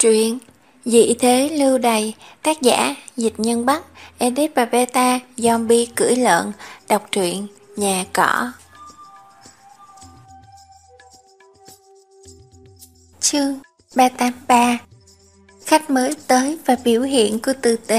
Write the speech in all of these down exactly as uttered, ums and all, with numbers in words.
Truyện Dị thế lưu đày, tác giả Dịch Nhân Bắc, edit và beta Zombie cưỡi lợn. Đọc truyện Nhà Cỏ. Chương ba tám ba. Khách mới tới và biểu hiện của tư tế.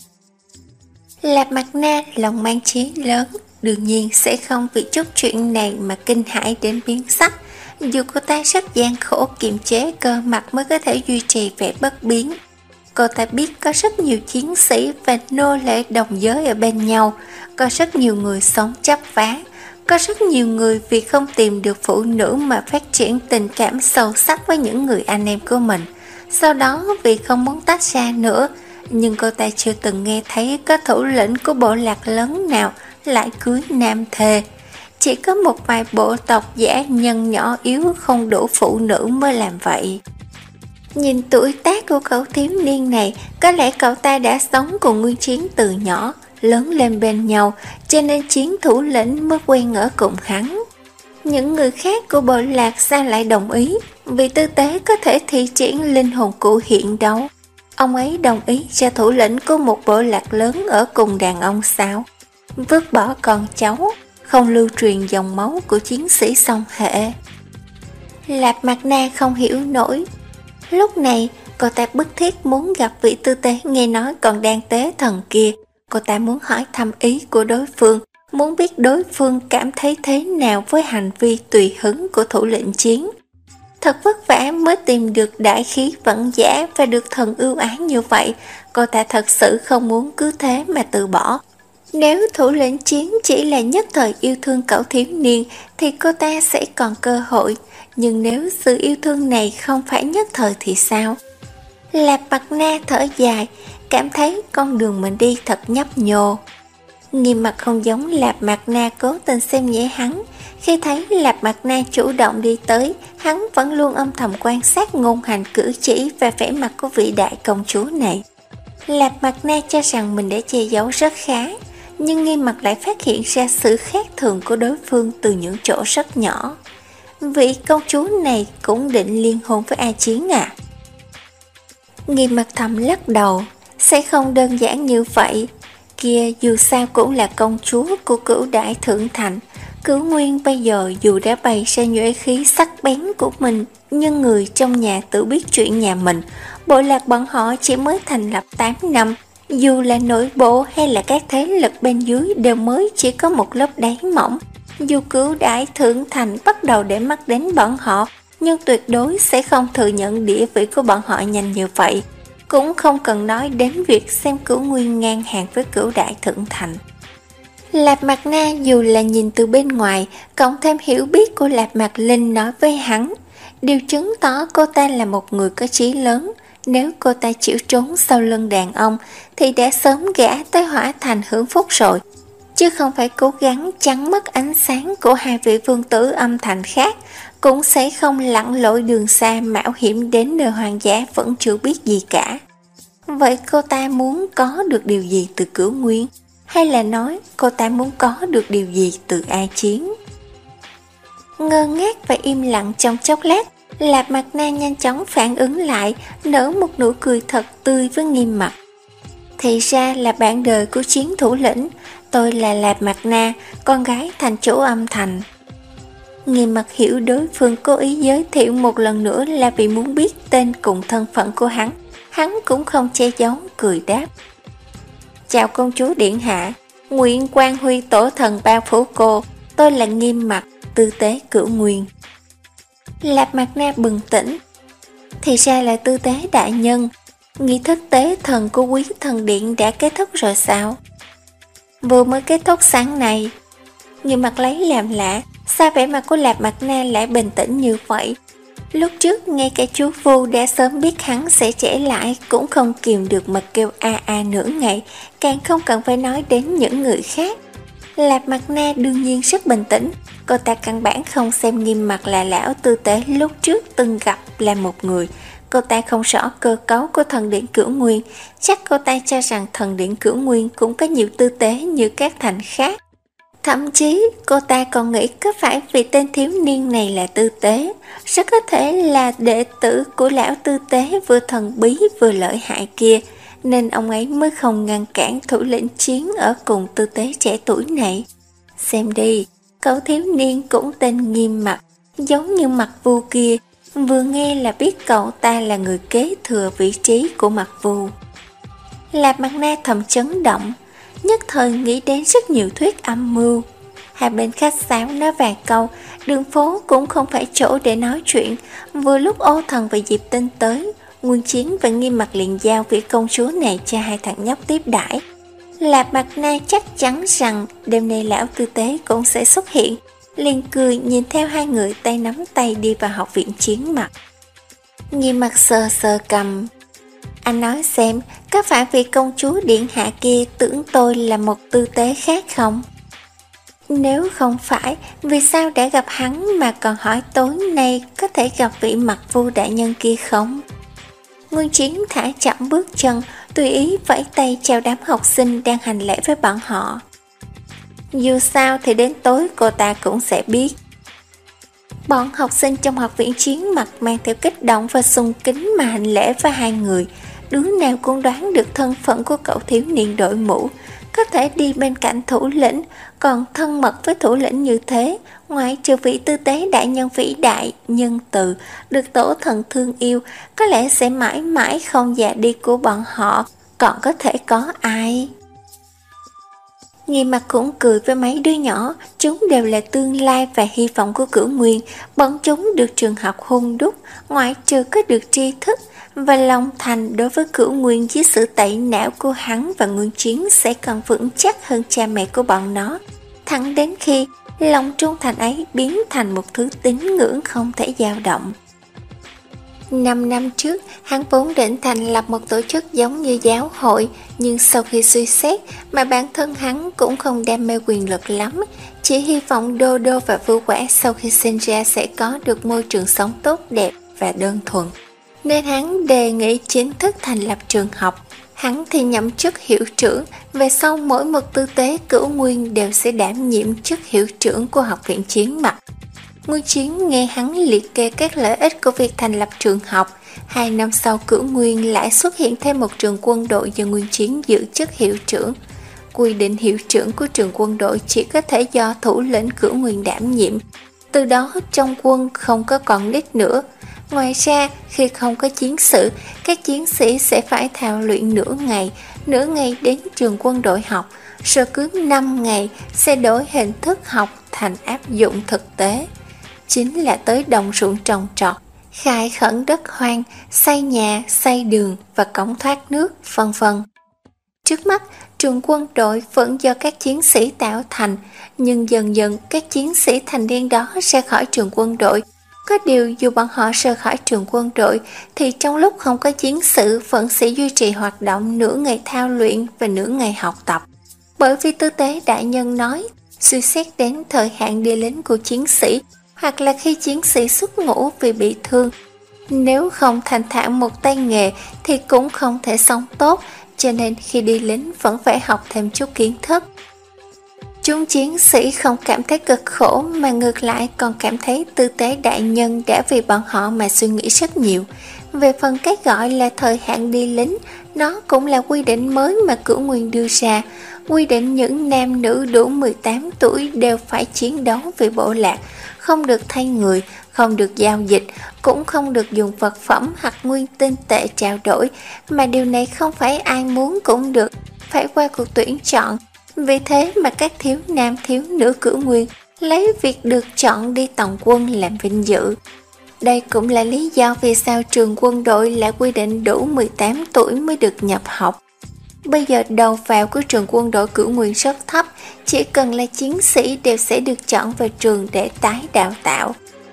Lạp Mặt Na lòng mang chí lớn, đương nhiên sẽ không vì chút chuyện này mà kinh hãi đến biến sắc. Dù cô ta rất gian khổ kiềm chế cơ mặt mới có thể duy trì vẻ bất biến. Cô ta biết có rất nhiều chiến sĩ và nô lệ đồng giới ở bên nhau, có rất nhiều người sống chấp vá, có rất nhiều người vì không tìm được phụ nữ mà phát triển tình cảm sâu sắc với những người anh em của mình. Sau đó vì không muốn tách ra nữa, nhưng cô ta chưa từng nghe thấy có thủ lĩnh của bộ lạc lớn nào lại cưới nam thê. Chỉ có một vài bộ tộc giả nhân nhỏ yếu không đủ phụ nữ mới làm vậy. Nhìn tuổi tác của cậu thiếu niên này, có lẽ cậu ta đã sống cùng Nguyên Chiến từ nhỏ, lớn lên bên nhau, cho nên Chiến thủ lĩnh mới quen ở cùng hắn. Những người khác của bộ lạc sao lại đồng ý, vì tư tế có thể thi triển linh hồn cụ hiện đâu. Ông ấy đồng ý cho thủ lĩnh của một bộ lạc lớn ở cùng đàn ông sao? Vứt bỏ con cháu, không lưu truyền dòng máu của chiến sĩ song hệ. Lạp Mặt Na không hiểu nổi. Lúc này, cô ta bức thiết muốn gặp vị tư tế nghe nói còn đang tế thần kia. Cô ta muốn hỏi thăm ý của đối phương, muốn biết đối phương cảm thấy thế nào với hành vi tùy hứng của thủ lĩnh Chiến. Thật vất vả mới tìm được đại khí vận giả và được thần ưu ái như vậy, cô ta thật sự không muốn cứ thế mà từ bỏ. Nếu thủ lĩnh Chiến chỉ là nhất thời yêu thương cậu thiếu niên thì cô ta sẽ còn cơ hội, nhưng nếu sự yêu thương này không phải nhất thời thì sao? Lạp Mặt Na thở dài, cảm thấy con đường mình đi thật nhấp nhô. Nghiêm Mặt không giống Lạp Mặt Na cố tình xem nhẹ hắn. Khi thấy Lạp Mặt Na chủ động đi tới, hắn vẫn luôn âm thầm quan sát ngôn hành cử chỉ và vẻ mặt của vị đại công chúa này. Lạp Mặt Na cho rằng mình đã che giấu rất khá, nhưng Nghiêm Mặt lại phát hiện ra sự khác thường của đối phương từ những chỗ rất nhỏ. Vị công chúa này cũng định liên hôn với A Chiến à? Nghiêm Mặt thầm lắc đầu, sẽ không đơn giản như vậy. Kia dù sao cũng là công chúa của Cửu Đại Thượng Thành. Cửu Nguyên bây giờ dù đã bày ra nhuệ khí sắc bén của mình, nhưng người trong nhà tự biết chuyện nhà mình. Bộ lạc bọn họ chỉ mới thành lập tám năm, dù là nội bộ hay là các thế lực bên dưới đều mới chỉ có một lớp đáy mỏng. Dù Cửu Đại Thượng Thành bắt đầu để mắt đến bọn họ, nhưng tuyệt đối sẽ không thừa nhận địa vị của bọn họ nhanh như vậy. Cũng không cần nói đến việc xem Cửu Nguyên ngang hàng với Cửu Đại Thượng Thành. Lạp Mặt Na dù là nhìn từ bên ngoài, cộng thêm hiểu biết của Lạp Mặt Linh nói với hắn, điều chứng tỏ cô ta là một người có chí lớn. Nếu cô ta chịu trốn sau lưng đàn ông thì đã sớm gả tới Hỏa Thành hưởng phúc rồi, chứ không phải cố gắng chắn mất ánh sáng của hai vị vương tử âm thành khác, cũng sẽ không lặn lội đường xa mạo hiểm đến nơi hoang dã vẫn chưa biết gì cả. Vậy cô ta muốn có được điều gì từ Cửu Nguyên? Hay là nói cô ta muốn có được điều gì từ A Chiến? Ngơ ngác và im lặng trong chốc lát, Lạp Mặt Na nhanh chóng phản ứng lại, nở một nụ cười thật tươi với Nghiêm Mặt. Thì ra là bạn đời của Chiến thủ lĩnh, tôi là Lạp Mặt Na, con gái thành chủ âm thành. Nghiêm Mặt hiểu đối phương cố ý giới thiệu một lần nữa là vì muốn biết tên cùng thân phận của hắn. Hắn cũng không che giấu, cười đáp. Chào công chúa điện hạ, nguyện quan huy tổ thần bao phủ cô, tôi là Nghiêm Mặt, tư tế Cửu Nguyên. Lạp Mặt Na bừng tỉnh. Thì ra là tư tế đại nhân, nghi thức tế thần của quý thần điện đã kết thúc rồi sao? Vừa mới kết thúc sáng nay. Nghiêm Mặt lấy làm lạ, sao vẻ mặt của Lạp Mặt Na lại bình tĩnh như vậy? Lúc trước ngay cả chú Vu đã sớm biết hắn sẽ trẻ lại cũng không kìm được mà kêu a a nửa ngày, càng không cần phải nói đến những người khác. Lạp Mặt Na đương nhiên rất bình tĩnh, cô ta căn bản không xem Nghiêm Mặt là lão tư tế lúc trước từng gặp là một người. Cô ta không rõ cơ cấu của thần điện Cửu Nguyên, chắc cô ta cho rằng thần điện Cửu Nguyên cũng có nhiều tư tế như các thành khác. Thậm chí cô ta còn nghĩ có phải vì tên thiếu niên này là Tư Tế, rất có thể là đệ tử của lão Tư Tế vừa thần bí vừa lợi hại kia, nên ông ấy mới không ngăn cản thủ lĩnh chiến ở cùng Tư Tế trẻ tuổi này. Xem đi, cậu thiếu niên cũng tên Nghiêm Mặc, giống như Mặc Vu kia, vừa nghe là biết cậu ta là người kế thừa vị trí của Mặc Vu. Lạp Mặt Na thầm chấn động, nhất thời nghĩ đến rất nhiều thuyết âm mưu. Hai bên khách sáo nói vài câu, đường phố cũng không phải chỗ để nói chuyện. Vừa lúc Ô Thần và Diệp Tinh tới, Nguyên Chiến và Nghiêm Mặc liền giao vị công chúa này cho hai thằng nhóc tiếp đãi. Lạp Mặt Na chắc chắn rằng đêm nay lão Tư Tế cũng sẽ xuất hiện, liền cười nhìn theo hai người tay nắm tay đi vào học viện Chiến Mặc. Nghiêm Mặc sờ sờ cầm. Anh nói xem, có phải vì công chúa điện hạ kia tưởng tôi là một Tư Tế khác không? Nếu không phải, vì sao đã gặp hắn mà còn hỏi tối nay có thể gặp vị Mặc Vu đại nhân kia không? Nguyên Chiến thả chậm bước chân, tùy ý vẫy tay chào đám học sinh đang hành lễ với bọn họ. Dù sao thì đến tối cô ta cũng sẽ biết. Bọn học sinh trong học viện Chiến Mặc mang theo kích động và sùng kính mà hành lễ với hai người. Đứa nào cũng đoán được thân phận của cậu thiếu niên đội mũ, có thể đi bên cạnh thủ lĩnh, còn thân mật với thủ lĩnh như thế, ngoại trừ vị Tư Tế đại nhân vĩ đại, nhân từ, được tổ thần thương yêu, có lẽ sẽ mãi mãi không già đi của bọn họ, còn có thể có ai? Nghiêm Mặc cũng cười với mấy đứa nhỏ, chúng đều là tương lai và hy vọng của Cửu Nguyên, bọn chúng được trường học hung đúc, ngoại trừ có được tri thức và lòng thành đối với Cửu Nguyên dưới sự tẩy não của hắn và Nguyên Chiến sẽ còn vững chắc hơn cha mẹ của bọn nó, thẳng đến khi lòng trung thành ấy biến thành một thứ tín ngưỡng không thể dao động. Năm năm trước, hắn vốn định thành lập một tổ chức giống như giáo hội, nhưng sau khi suy xét mà bản thân hắn cũng không đam mê quyền lực lắm, chỉ hy vọng Đô Đô và Vưu Quả sau khi sinh ra sẽ có được môi trường sống tốt đẹp và đơn thuần. Nên hắn đề nghị chính thức thành lập trường học. Hắn thì nhậm chức hiệu trưởng, về sau mỗi một Tư Tế Cửu Nguyên đều sẽ đảm nhiệm chức hiệu trưởng của học viện Chiến Mặc. Nguyên Chiến nghe hắn liệt kê các lợi ích của việc thành lập trường học. Hai năm sau Cửu Nguyên lại xuất hiện thêm một trường quân đội do Nguyên Chiến giữ chức hiệu trưởng. Quy định hiệu trưởng của trường quân đội chỉ có thể do thủ lĩnh Cửu Nguyên đảm nhiệm. Từ đó trong quân không có còn nít nữa. Ngoài ra, khi không có chiến sự, các chiến sĩ sẽ phải thao luyện nửa ngày, nửa ngày đến trường quân đội học, rồi cứ năm ngày sẽ đổi hình thức học thành áp dụng thực tế. Chính là tới đồng ruộng trồng trọt, khai khẩn đất hoang, xây nhà, xây đường và cống thoát nước, vân vân. Trước mắt, trường quân đội vẫn do các chiến sĩ tạo thành, nhưng dần dần các chiến sĩ thành niên đó ra khỏi trường quân đội. Có điều dù bọn họ rời khỏi trường quân đội thì trong lúc không có chiến sự vẫn sẽ duy trì hoạt động nửa ngày thao luyện và nửa ngày học tập. Bởi vì Tư Tế đại nhân nói, suy xét đến thời hạn đi lính của chiến sĩ hoặc là khi chiến sĩ xuất ngũ vì bị thương, nếu không thành thạo một tay nghề thì cũng không thể sống tốt, cho nên khi đi lính vẫn phải học thêm chút kiến thức. Chúng chiến sĩ không cảm thấy cực khổ mà ngược lại còn cảm thấy Tư Tế đại nhân đã vì bọn họ mà suy nghĩ rất nhiều. Về phần cái gọi là thời hạn đi lính, nó cũng là quy định mới mà Cửu Nguyên đưa ra, quy định những nam nữ đủ mười tám tuổi đều phải chiến đấu vì bộ lạc, không được thay người, không được giao dịch, cũng không được dùng vật phẩm hoặc nguyên tinh tệ trao đổi, mà điều này không phải ai muốn cũng được, phải qua cuộc tuyển chọn. Vì thế mà các thiếu nam thiếu nữ Cửu Nguyên lấy việc được chọn đi tổng quân làm vinh dự. Đây cũng là lý do vì sao trường quân đội lại quy định đủ mười tám tuổi mới được nhập học. Bây giờ đầu vào của trường quân đội Cửu Nguyên rất thấp, chỉ cần là chiến sĩ đều sẽ được chọn vào trường để tái đào tạo.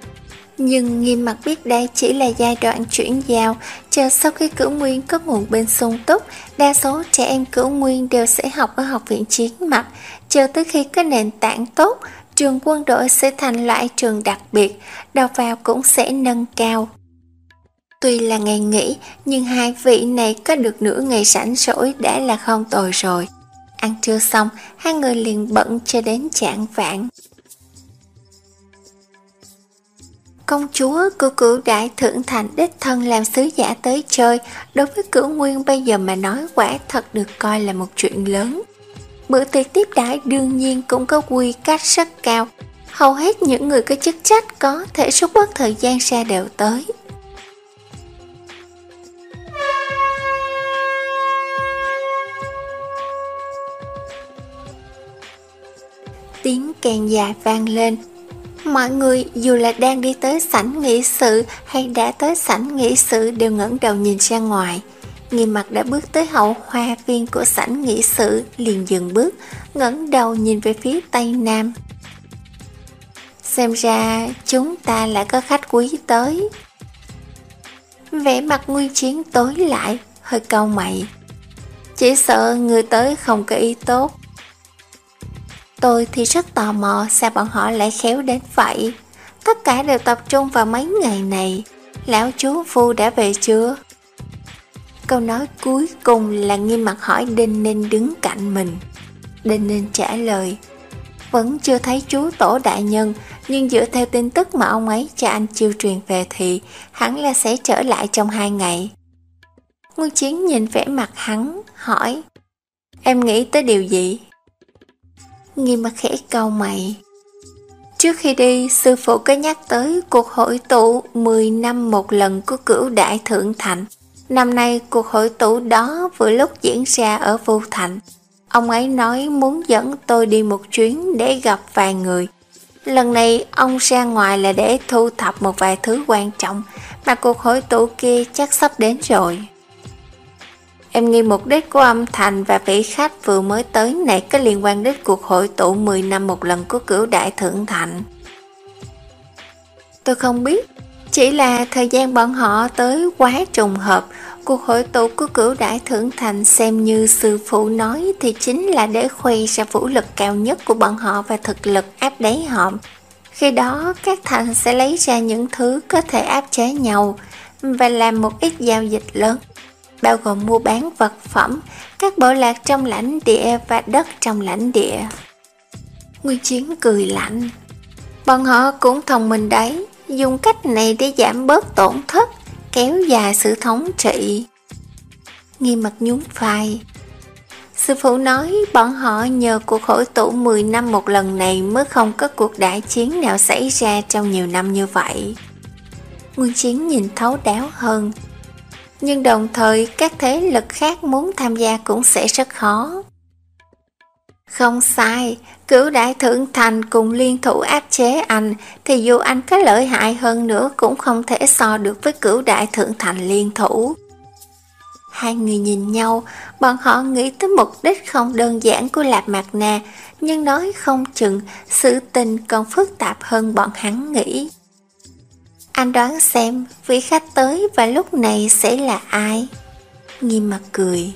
Nhưng Nghiêm Mặc biết đây chỉ là giai đoạn chuyển giao, chờ sau khi Cửu Nguyên có nguồn bên sung túc, đa số trẻ em Cửu Nguyên đều sẽ học ở học viện Chiến Mặc, chờ tới khi có nền tảng tốt, trường quân đội sẽ thành loại trường đặc biệt, đầu vào cũng sẽ nâng cao. Tuy là ngày nghỉ, nhưng hai vị này có được nửa ngày rảnh rỗi đã là không tồi rồi. Ăn trưa xong, hai người liền bận cho đến chạng vạng. Công chúa của Cửu Đại Thượng Thành đích thân làm sứ giả tới chơi, đối với Cửu Nguyên bây giờ mà nói quả thật được coi là một chuyện lớn. Bữa tiệc tiếp đãi đương nhiên cũng có quy cách rất cao, hầu hết những người có chức trách có thể rút bớt thời gian ra đều tới. Tiếng kèn dài vang lên. Mọi người dù là đang đi tới sảnh nghị sự hay đã tới sảnh nghị sự đều ngẩng đầu nhìn ra ngoài. Nghiêm Mặc đã bước tới hậu hoa viên của sảnh nghị sự, liền dừng bước, ngẩng đầu nhìn về phía tây nam. Xem ra chúng ta lại có khách quý tới. Vẻ mặt Nguyên Chiến tối lại, hơi cau mày. Chỉ sợ người tới không có ý tốt. Tôi thì rất tò mò sao bọn họ lại khéo đến vậy. Tất cả đều tập trung vào mấy ngày này. Lão chú Phu đã về chưa? Câu nói cuối cùng là Nghiêm Mặc hỏi Đinh Ninh đứng cạnh mình. Đinh Ninh trả lời, vẫn chưa thấy chú Tổ đại nhân, nhưng dựa theo tin tức mà ông ấy cho anh chiêu truyền về thì hẳn là sẽ trở lại trong hai ngày. Nguyên Chiến nhìn vẻ mặt hắn, hỏi, em nghĩ tới điều gì? Nghiêm Mặc khẽ cau mày. Trước khi đi, sư phụ có nhắc tới cuộc hội tụ mười năm một lần của Cửu Đại Thượng Thành. Năm nay cuộc hội tụ đó vừa lúc diễn ra ở Vu Thành. Ông ấy nói muốn dẫn tôi đi một chuyến để gặp vài người. Lần này ông ra ngoài là để thu thập một vài thứ quan trọng, mà cuộc hội tụ kia chắc sắp đến rồi. Em nghi mục đích của âm thành và vị khách vừa mới tới này có liên quan đến cuộc hội tụ mười năm một lần của Cửu Đại Thượng Thành. Tôi không biết, chỉ là thời gian bọn họ tới quá trùng hợp. Cuộc hội tụ của Cửu Đại Thượng Thành xem như sư phụ nói thì chính là để khoe ra vũ lực cao nhất của bọn họ và thực lực áp đáy họ. Khi đó các thành sẽ lấy ra những thứ có thể áp chế nhau và làm một ít giao dịch lớn, bao gồm mua bán vật phẩm, các bộ lạc trong lãnh địa và đất trong lãnh địa. Nguyên Chiến cười lạnh. Bọn họ cũng thông minh đấy, dùng cách này để giảm bớt tổn thất, kéo dài sự thống trị. Nghiêm Mặc nhún vai. Sư phụ nói bọn họ nhờ cuộc hội tụ mười năm một lần này mới không có cuộc đại chiến nào xảy ra trong nhiều năm như vậy. Nguyên Chiến nhìn thấu đáo hơn. Nhưng đồng thời các thế lực khác muốn tham gia cũng sẽ rất khó. Không sai, Cửu Đại Thượng Thành cùng liên thủ áp chế anh thì dù anh có lợi hại hơn nữa cũng không thể so được với Cửu Đại Thượng Thành liên thủ. Hai người nhìn nhau, bọn họ nghĩ tới mục đích không đơn giản của Lạp Mạc Na, nhưng nói không chừng sự tình còn phức tạp hơn bọn hắn nghĩ. Anh đoán xem vị khách tới và lúc này sẽ là ai? Nghiêm Mặc cười.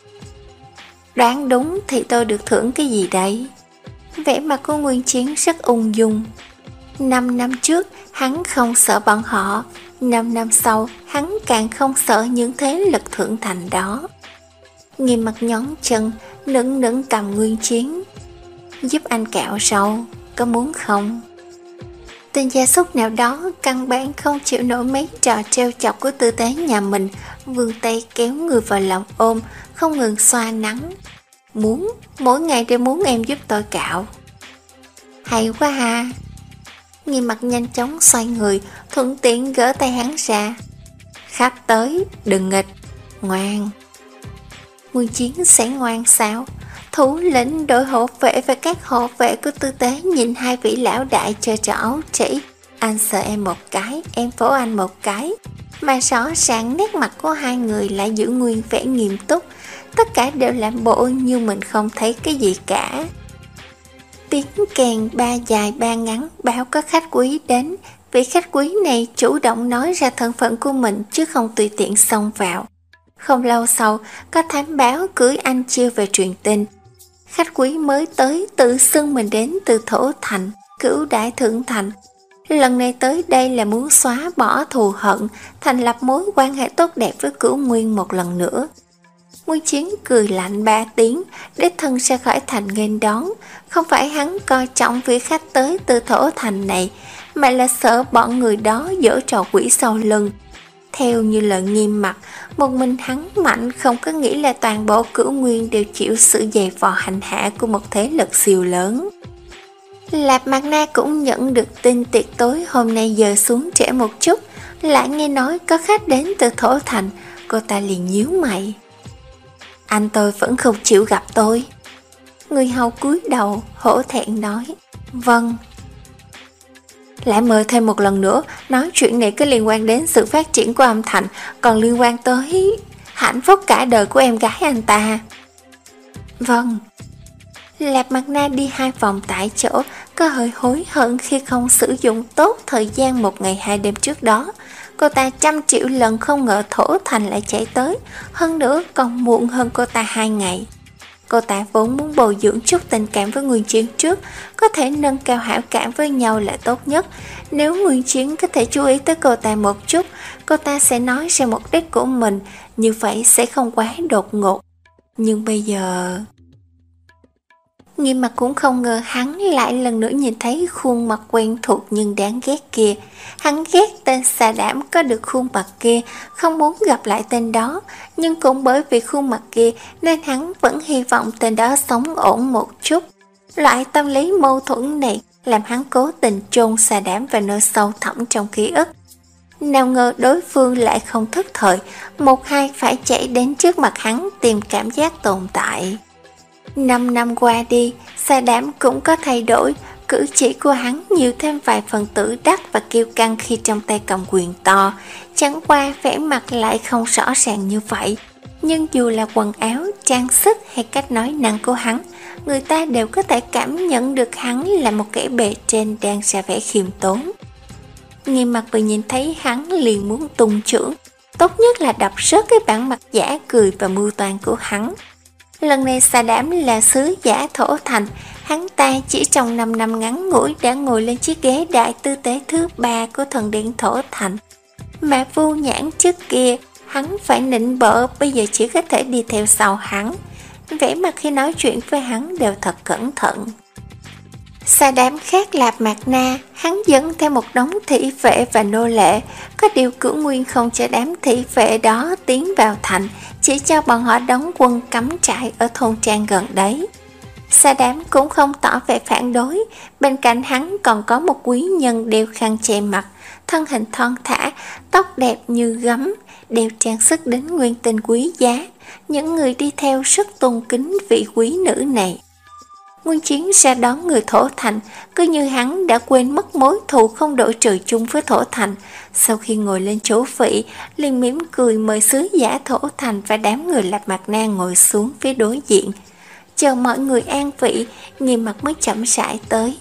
Đoán đúng thì tôi được thưởng cái gì đấy? Vẻ mặt của Nguyên Chiến rất ung dung. Năm năm trước hắn không sợ bọn họ, năm năm sau hắn càng không sợ những thế lực thượng thành đó. Nghiêm Mặc nhón chân, nựng nựng cầm Nguyên Chiến. Giúp anh cạo râu, có muốn không? Tên gia súc nào đó căn bản không chịu nổi mấy trò trêu chọc của tư tế nhà mình, vươn tay kéo người vào lòng ôm, không ngừng xoa nắng. Muốn, mỗi ngày đều muốn em giúp tôi cạo. Hay quá ha. Nghiêm Mặc nhanh chóng xoay người, thuận tiện gỡ tay hắn ra. Khách tới, đừng nghịch, ngoan. Nguyên Chiến sẽ ngoan sao? Thủ lĩnh đội hộ vệ và các hộ vệ của tư tế nhìn hai vị lão đại chơi trò ấu trĩ. Anh sợ em một cái, em vỗ anh một cái. Mà rõ ràng nét mặt của hai người lại giữ nguyên vẻ nghiêm túc. Tất cả đều làm bộ như mình không thấy cái gì cả. Tiếng kèn ba dài ba ngắn báo có khách quý đến. Vị khách quý này chủ động nói ra thân phận của mình chứ không tùy tiện xông vào. Không lâu sau, có thám báo cưới anh chiêu về truyền tin. Khách quý mới tới tự xưng mình đến từ Thổ Thành, Cửu Đại Thượng Thành. Lần này tới đây là muốn xóa bỏ thù hận, thành lập mối quan hệ tốt đẹp với Cửu Nguyên một lần nữa. Nguyên Chiến cười lạnh ba tiếng, đích thân ra khỏi thành nghênh đón. Không phải hắn coi trọng vị khách tới từ thổ thành này, mà là sợ bọn người đó giở trò quỷ sau lưng. Theo như lời Nghiêm Mặc, một mình hắn mạnh không có nghĩa là toàn bộ Cửu Nguyên đều chịu sự dày vò hành hạ của một thế lực siêu lớn. Lạp Mạc Na cũng nhận được tin tiệc tối hôm nay giờ xuống trễ một chút, lại nghe nói có khách đến từ thổ thành, cô ta liền nhíu mày. Anh tôi vẫn không chịu gặp tôi. Người hầu cúi đầu, hổ thẹn nói. Vâng. Lại mời thêm một lần nữa, nói chuyện này có liên quan đến sự phát triển của âm thành, còn liên quan tới hạnh phúc cả đời của em gái anh ta. Vâng. Lạp Mạc Na đi hai vòng tại chỗ, có hơi hối hận khi không sử dụng tốt thời gian một ngày hai đêm trước đó. Cô ta trăm triệu lần không ngờ thổ thành lại chạy tới, hơn nữa còn muộn hơn cô ta hai ngày. Cô ta vốn muốn bồi dưỡng chút tình cảm với Nguyên Chiến trước, có thể nâng cao hảo cảm với nhau là tốt nhất. Nếu Nguyên Chiến có thể chú ý tới cô ta một chút, cô ta sẽ nói ra mục đích của mình, như vậy sẽ không quá đột ngột. Nhưng bây giờ... Nghiêm Mặc cũng không ngờ hắn lại lần nữa nhìn thấy khuôn mặt quen thuộc nhưng đáng ghét kia. Hắn ghét tên xà đảm có được khuôn mặt kia, không muốn gặp lại tên đó, nhưng cũng bởi vì khuôn mặt kia nên hắn vẫn hy vọng tên đó sống ổn một chút. Loại tâm lý mâu thuẫn này làm hắn cố tình chôn xà đảm vào nơi sâu thẳm trong ký ức. Nào ngờ đối phương lại không thức thời, một hai phải chạy đến trước mặt hắn tìm cảm giác tồn tại. Năm năm qua đi, xà đảm cũng có thay đổi, cử chỉ của hắn nhiều thêm vài phần tử đắc và kiêu căng khi trong tay cầm quyền to, chẳng qua vẻ mặt lại không rõ ràng như vậy. Nhưng dù là quần áo, trang sức hay cách nói năng của hắn, người ta đều có thể cảm nhận được hắn là một kẻ bề trên đang ra vẻ khiêm tốn. Nghiêm Mặc vừa nhìn thấy hắn liền muốn tung chưởng, tốt nhất là đập rớt cái bản mặt giả cười và mưu toan của hắn. Lần này xà đảm là sứ giả thổ thành, hắn ta chỉ trong năm năm ngắn ngủi đã ngồi lên chiếc ghế đại tư tế thứ ba của thần điện thổ thành. Mà Vu Nhãn trước kia, hắn phải nịnh bợ, bây giờ chỉ có thể đi theo sau hắn. Vẻ mặt khi nói chuyện với hắn đều thật cẩn thận. Xà đảm khác Lạp Mạc Na, hắn dẫn theo một đống thị vệ và nô lệ, có điều Cửu Nguyên không cho đám thị vệ đó tiến vào thành, chỉ cho bọn họ đóng quân cắm trại ở thôn trang gần đấy. Xà đảm cũng không tỏ vẻ phản đối, bên cạnh hắn còn có một quý nhân đeo khăn che mặt, thân hình thon thả, tóc đẹp như gấm, đeo trang sức đến nguyên tinh quý giá. Những người đi theo rất tôn kính vị quý nữ này. Nguyên Chiến ra đón người thổ thành, cứ như hắn đã quên mất mối thù không đội trời chung với thổ thành. Sau khi ngồi lên chỗ vị, liền mỉm cười mời sứ giả thổ thành và đám người Lạp Mạc Na ngồi xuống phía đối diện. Chờ mọi người an vị, Nghiêm Mặc mới chậm rãi tới.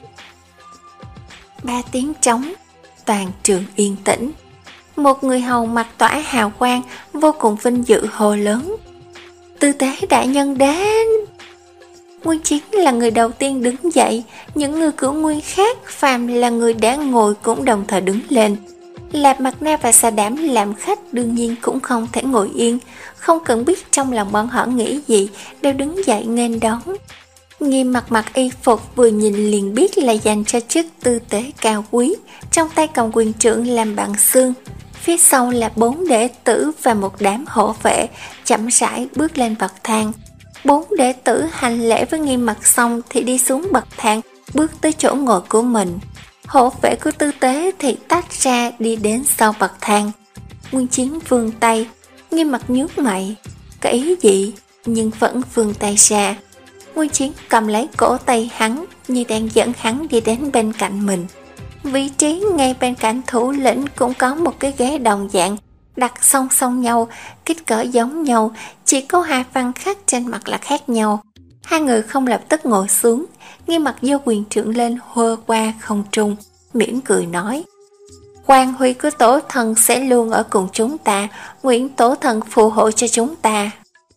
Ba tiếng trống, toàn trường yên tĩnh. Một người hầu mặt tỏa hào quang, vô cùng vinh dự hô lớn. Tư tế đại nhân đến! Nguyên Chiến là người đầu tiên đứng dậy, những người Cửu Nguyên khác phàm là người đã ngồi cũng đồng thời đứng lên. Lạp Mạc Na và xà đảm làm khách đương nhiên cũng không thể ngồi yên, không cần biết trong lòng bọn họ nghĩ gì, đều đứng dậy nghênh đón. Nghiêm Mặc mặc y phục vừa nhìn liền biết là dành cho chức tư tế cao quý, trong tay cầm quyền trượng làm bằng xương. Phía sau là bốn đệ tử và một đám hộ vệ, chậm rãi bước lên bậc thang. Bốn đệ tử hành lễ với Nghiêm Mặc xong thì đi xuống bậc thang, bước tới chỗ ngồi của mình. Hộ vệ của tư tế thì tách ra đi đến sau bậc thang. Nguyên Chiến vươn tay, Nghiêm Mặc nhướng mày, cái ý gì nhưng vẫn vươn tay ra. Nguyên Chiến cầm lấy cổ tay hắn như đang dẫn hắn đi đến bên cạnh mình. Vị trí ngay bên cạnh thủ lĩnh cũng có một cái ghế đồng dạng, đặt song song nhau, kích cỡ giống nhau, chỉ có hai văn khắc trên mặt là khác nhau. Hai người không lập tức ngồi xuống, Nghiêm Mặc giơ quyền trượng lên hơ qua không trung, mỉm cười nói: Quang huy của tổ thần sẽ luôn ở cùng chúng ta, nguyện tổ thần phù hộ cho chúng ta.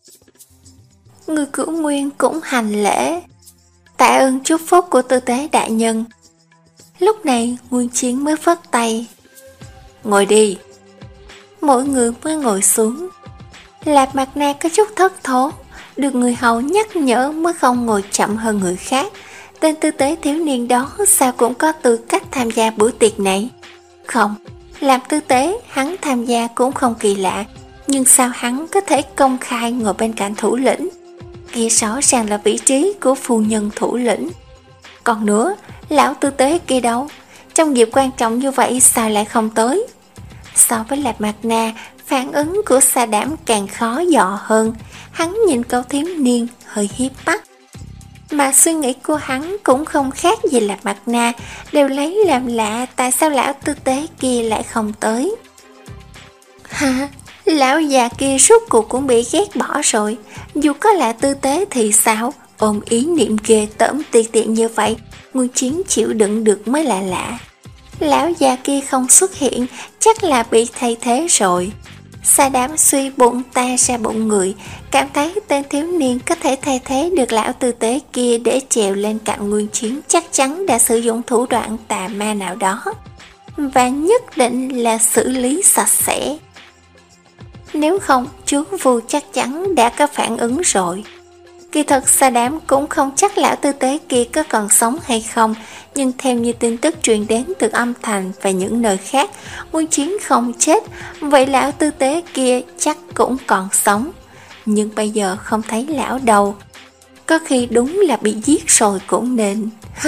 Người Cửu Nguyên cũng hành lễ, tạ ơn chúc phúc của tư tế đại nhân. Lúc này Nguyên Chiến mới phất tay, ngồi đi. Mỗi người mới ngồi xuống. Lạp Mặt Na có chút thất thố, được người hầu nhắc nhở mới không ngồi chậm hơn người khác. Tên tư tế thiếu niên đó sao cũng có tư cách tham gia bữa tiệc này? Không, làm tư tế hắn tham gia cũng không kỳ lạ, nhưng sao hắn có thể công khai ngồi bên cạnh thủ lĩnh? Kia rõ ràng là vị trí của phu nhân thủ lĩnh. Còn nữa, lão tư tế kia đâu? Trong dịp quan trọng như vậy sao lại không tới? So với Lạp Mặt Na, phản ứng của Sa Đảm càng khó dò hơn. Hắn nhìn cậu thiếu niên hơi hiếp mắt, mà suy nghĩ của hắn cũng không khác gì Lạp Mặt Na, đều lấy làm lạ tại sao lão tư tế kia lại không tới. Hả? Lão già kia suốt cuộc cũng bị ghét bỏ rồi. Dù có là tư tế thì sao? Ôm ý niệm ghê tởm tiệt tiện như vậy, Nguyên Chiến chịu đựng được mới là lạ. Lão già kia không xuất hiện, chắc là bị thay thế rồi. Sa Đảm suy bụng ta ra bụng người, cảm thấy tên thiếu niên có thể thay thế được lão tư tế kia để trèo lên cạnh Nguyên Chiến chắc chắn đã sử dụng thủ đoạn tà ma nào đó, và nhất định là xử lý sạch sẽ. Nếu không, chú Vu chắc chắn đã có phản ứng rồi. Kỳ thật Sa Đảm cũng không chắc lão tư tế kia có còn sống hay không, nhưng theo như tin tức truyền đến từ âm thành và những nơi khác, Nguyên Chiến không chết, vậy lão tư tế kia chắc cũng còn sống. Nhưng bây giờ không thấy lão đâu. Có khi đúng là bị giết rồi cũng nên.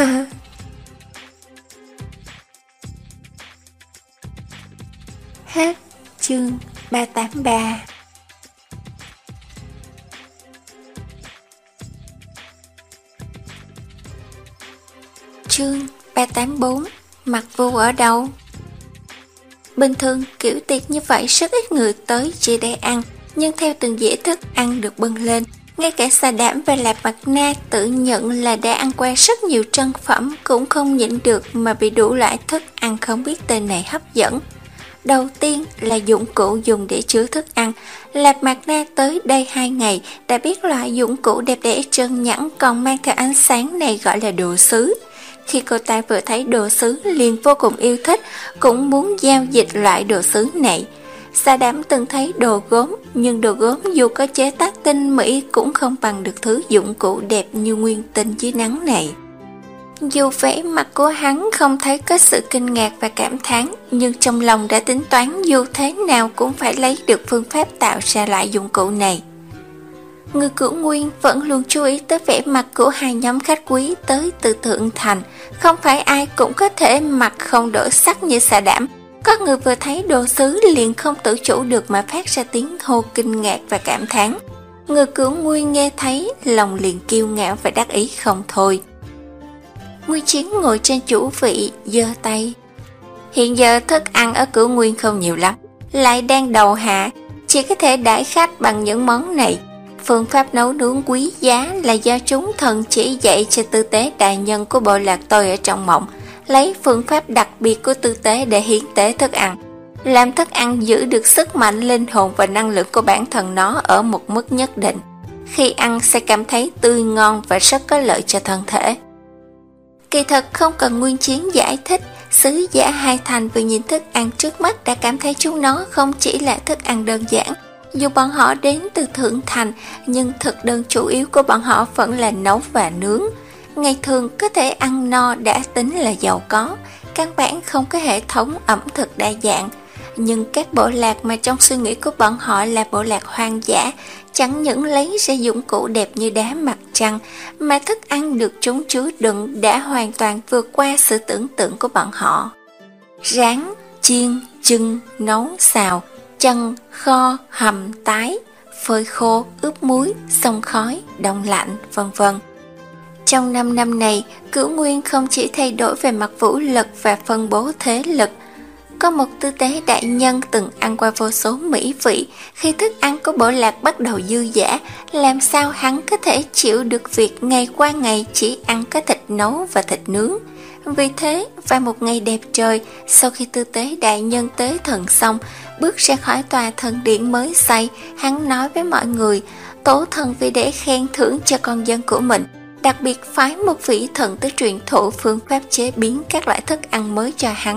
Hết chương ba tám ba. Chương ba tám bốn. Mặc Vu ở đâu? Bình thường kiểu tiệc như vậy rất ít người tới chỉ để ăn, nhưng theo từng dĩa thức ăn được bưng lên, ngay cả Sa Đảm và Lạp Mặt Na tự nhận là đã ăn qua rất nhiều trân phẩm cũng không nhịn được mà bị đủ loại thức ăn không biết tên này hấp dẫn. Đầu tiên là dụng cụ dùng để chứa thức ăn. Lạp Mặt Na tới đây hai ngày đã biết loại dụng cụ đẹp đẽ trơn nhẵn còn mang theo ánh sáng này gọi là đồ sứ. Khi cô ta vừa thấy đồ sứ liền vô cùng yêu thích, cũng muốn giao dịch loại đồ sứ này. Sa Đảm từng thấy đồ gốm, nhưng đồ gốm dù có chế tác tinh mỹ cũng không bằng được thứ dụng cụ đẹp như nguyên tinh dưới nắng này. Dù vẻ mặt của hắn không thấy có sự kinh ngạc và cảm thán, nhưng trong lòng đã tính toán dù thế nào cũng phải lấy được phương pháp tạo ra loại dụng cụ này. Người Cửu Nguyên vẫn luôn chú ý tới vẻ mặt của hai nhóm khách quý tới từ Thượng Thành. Không phải ai cũng có thể mặt không đổi sắc như Sa Đảm. Có người vừa thấy đồ sứ liền không tự chủ được mà phát ra tiếng hô kinh ngạc và cảm thán. Người Cửu Nguyên nghe thấy lòng liền kiêu ngạo và đắc ý không thôi. Nguyên Chiến ngồi trên chủ vị giơ tay. Hiện giờ thức ăn ở Cửu Nguyên không nhiều lắm, lại đang đầu hạ, chỉ có thể đãi khách bằng những món này. Phương pháp nấu nướng quý giá là do chúng thần chỉ dạy cho tư tế đại nhân của bộ lạc tôi ở trong mộng, lấy phương pháp đặc biệt của tư tế để hiến tế thức ăn, làm thức ăn giữ được sức mạnh, linh hồn và năng lượng của bản thân nó ở một mức nhất định. Khi ăn sẽ cảm thấy tươi ngon và rất có lợi cho thân thể. Kỳ thật không cần Nguyên Chiến giải thích, sứ giả hai thành vừa nhìn thức ăn trước mắt đã cảm thấy chúng nó không chỉ là thức ăn đơn giản. Dù bọn họ đến từ Thượng Thành, nhưng thực đơn chủ yếu của bọn họ vẫn là nấu và nướng. Ngày thường có thể ăn no đã tính là giàu có, căn bản không có hệ thống ẩm thực đa dạng. Nhưng các bộ lạc mà trong suy nghĩ của bọn họ là bộ lạc hoang dã, chẳng những lấy ra dụng cụ đẹp như đá mặt trăng, mà thức ăn được chúng chứa đựng đã hoàn toàn vượt qua sự tưởng tượng của bọn họ. Rán, chiên, chưng, nấu, xào, chân, kho, hầm, tái, phơi khô, ướp muối, xông khói, đông lạnh, vân vân. Trong năm năm này, Cửu Nguyên không chỉ thay đổi về mặt vũ lực và phân bố thế lực. Có một tư tế đại nhân từng ăn qua vô số mỹ vị, khi thức ăn của bộ lạc bắt đầu dư dả, làm sao hắn có thể chịu được việc ngày qua ngày chỉ ăn có thịt nấu và thịt nướng. Vì thế, vào một ngày đẹp trời, sau khi tư tế đại nhân tế thần xong, bước ra khỏi tòa thần điện mới xây, hắn nói với mọi người, tổ thần vì để khen thưởng cho con dân của mình, đặc biệt phái một vị thần tới truyền thụ phương pháp chế biến các loại thức ăn mới cho hắn.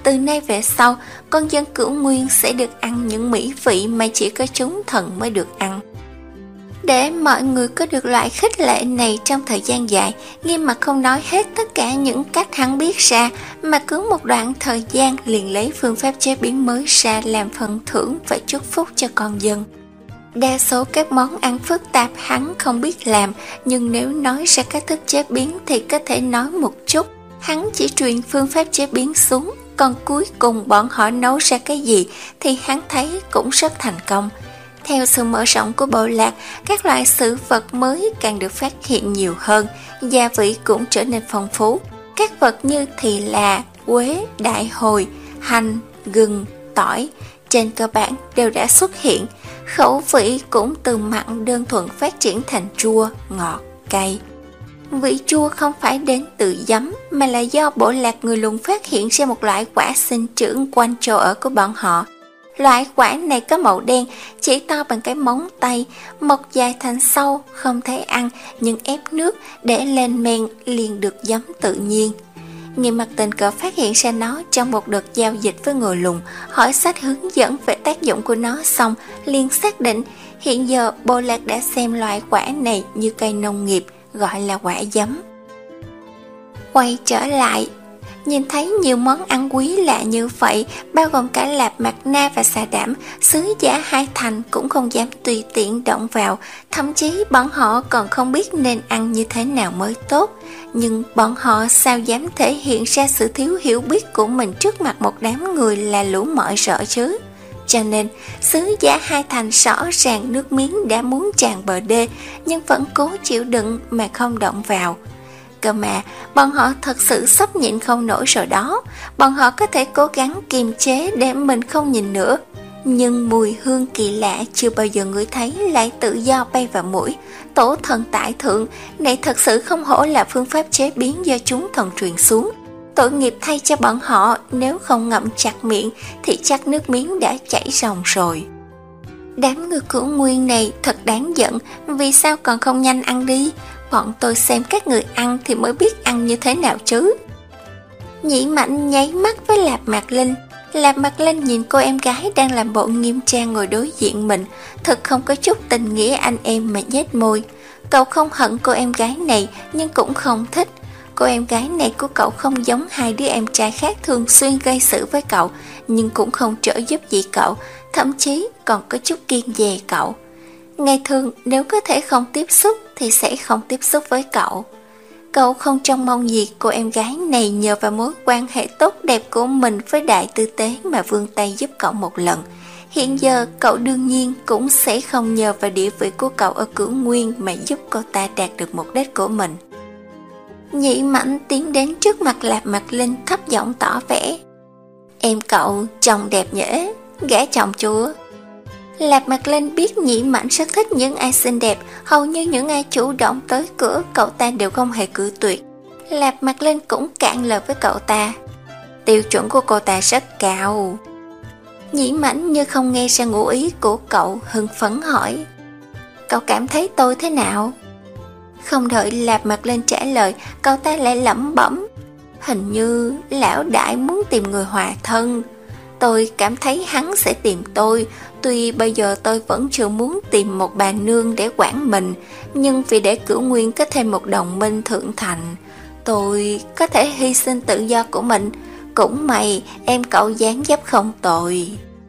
từ nay về sau, con dân Cửu Nguyên sẽ được ăn những mỹ vị mà chỉ có chúng thần mới được ăn. Để mọi người có được loại khích lệ này trong thời gian dài, Nghiêm Mặt không nói hết tất cả những cách hắn biết ra, mà cứ một đoạn thời gian liền lấy phương pháp chế biến mới ra làm phần thưởng và chúc phúc cho con dân. Đa số các món ăn phức tạp hắn không biết làm, nhưng nếu nói ra cách thức chế biến thì có thể nói một chút. Hắn chỉ truyền phương pháp chế biến xuống, còn cuối cùng bọn họ nấu ra cái gì thì hắn thấy cũng rất thành công. Theo sự mở rộng của bộ lạc, các loại sự vật mới càng được phát hiện nhiều hơn, gia vị cũng trở nên phong phú. Các vật như thì là quế, đại hồi, hành, gừng, tỏi, trên cơ bản đều đã xuất hiện. Khẩu vị cũng từ mặn đơn thuần phát triển thành chua, ngọt, cay. Vị chua không phải đến từ giấm, mà là do bộ lạc người Lùn phát hiện ra một loại quả sinh trưởng quanh chỗ ở của bọn họ. Loại quả này có màu đen, chỉ to bằng cái móng tay, mọc dài thành sâu, không thể ăn, nhưng ép nước để lên men liền được giấm tự nhiên. Nghiêm Mặt tình cờ phát hiện ra nó trong một đợt giao dịch với người Lùn, hỏi sách hướng dẫn về tác dụng của nó xong, liền xác định hiện giờ bộ lạc đã xem loại quả này như cây nông nghiệp, gọi là quả giấm. Quay trở lại, nhìn thấy nhiều món ăn quý lạ như vậy, bao gồm cả lạp mạc na và xà đảm, sứ giả Hai Thành cũng không dám tùy tiện động vào, thậm chí bọn họ còn không biết nên ăn như thế nào mới tốt. Nhưng bọn họ sao dám thể hiện ra sự thiếu hiểu biết của mình trước mặt một đám người là lũ mọi rợ chứ? Cho nên, sứ giả Hai Thành rõ ràng nước miếng đã muốn tràn bờ đê, nhưng vẫn cố chịu đựng mà không động vào. Cơ mà, bọn họ thật sự sắp nhịn không nổi rồi đó. Bọn họ có thể cố gắng kiềm chế để mình không nhìn nữa, nhưng mùi hương kỳ lạ chưa bao giờ ngửi thấy lại tự do bay vào mũi. Tổ thần tại thượng, này thật sự không hổ là phương pháp chế biến do chúng thần truyền xuống. Tội nghiệp thay cho bọn họ, nếu không ngậm chặt miệng thì chắc nước miếng đã chảy ròng rồi. Đám người Cửu Nguyên này thật đáng giận, vì sao còn không nhanh ăn đi? Bọn tôi xem các người ăn thì mới biết ăn như thế nào chứ. Nhĩ Mãnh nháy mắt với Lạp Mạc Linh. Lạp Mạc Linh nhìn cô em gái đang làm bộ nghiêm trang ngồi đối diện mình, thật không có chút tình nghĩa anh em mà nhếch môi. Cậu không hận cô em gái này, nhưng cũng không thích. Cô em gái này của cậu không giống hai đứa em trai khác thường xuyên gây sự với cậu, nhưng cũng không trợ giúp gì cậu, thậm chí còn có chút kiêng dè cậu. Ngày thường nếu có thể không tiếp xúc thì sẽ không tiếp xúc với cậu. Cậu không trông mong gì cô em gái này nhờ vào mối quan hệ tốt đẹp của mình với Đại Tư Tế mà vươn tay giúp cậu một lần. Hiện giờ cậu đương nhiên cũng sẽ không nhờ vào địa vị của cậu ở Cửu Nguyên mà giúp cô ta đạt được mục đích của mình. Nhĩ Mãnh tiến đến trước mặt Lạp Mạc Linh thấp giọng tỏ vẻ: Em cậu chồng đẹp nhễ, gả chồng chúa. Lạp Mạc Linh biết Nhĩ Mãnh rất thích những ai xinh đẹp, hầu như những ai chủ động tới cửa cậu ta đều không hề cự tuyệt. Lạp Mạc Linh cũng cạn lời với cậu ta: Tiêu chuẩn của cô ta rất cao. Nhĩ Mãnh như không nghe ra ngụ ý của cậu, hưng phấn hỏi: Cậu cảm thấy tôi thế nào? Không đợi Lạp Mạc Linh trả lời, cậu ta lại lẩm bẩm: Hình như lão đại muốn tìm người hòa thân. Tôi cảm thấy hắn sẽ tìm tôi. Tuy bây giờ tôi vẫn chưa muốn tìm một bà nương để quản mình, nhưng vì để Cửu Nguyên có thêm một đồng minh thượng thành, tôi có thể hy sinh tự do của mình. Cũng may em cậu dáng dấp không tồi.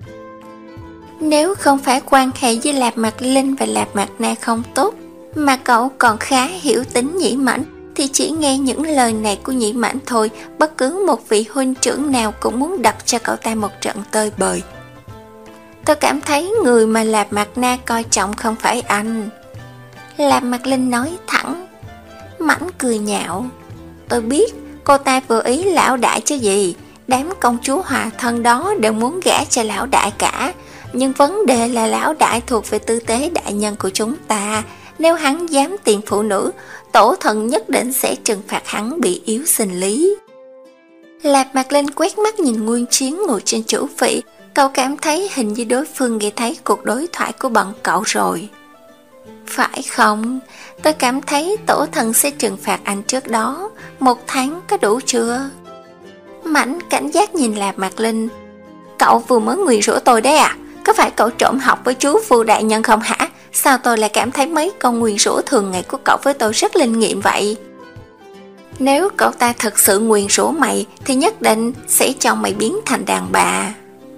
Nếu không phải quan hệ với Lạp Mạc Linh và Lạp Mạc Na không tốt, mà cậu còn khá hiểu tính Nhĩ Mãnh, thì chỉ nghe những lời này của Nhĩ Mãnh thôi, bất cứ một vị huynh trưởng nào cũng muốn đập cho cậu ta một trận tơi bời. Tôi cảm thấy người mà Lạp Mạc Na coi trọng không phải anh. Lạp Mạc Linh nói thẳng. Mãnh cười nhạo: Tôi biết cô ta vừa ý lão đại chứ gì. Đám công chúa hòa thân đó đều muốn gả cho lão đại cả. Nhưng vấn đề là lão đại thuộc về tư tế đại nhân của chúng ta. Nếu hắn dám tìm phụ nữ, tổ thần nhất định sẽ trừng phạt hắn bị yếu sinh lý. Lạp Mạc Linh quét mắt nhìn Nguyên Chiến ngồi trên chủ vị. Cậu cảm thấy hình như đối phương nghe thấy cuộc đối thoại của bọn cậu rồi. Phải không? Tôi cảm thấy tổ thần sẽ trừng phạt anh trước đó. Một tháng có đủ chưa? ám ảnh cảnh giác nhìn Lạc Mạc Linh. Cậu vừa mới nguyền rủa tôi đấy à? Có phải cậu trộm học với chú Phu đại nhân không hả? Sao tôi lại cảm thấy mấy câu nguyền rủa thường ngày của cậu với tôi rất linh nghiệm vậy? Nếu cậu ta thật sự nguyền rủa mày thì nhất định sẽ cho mày biến thành đàn bà.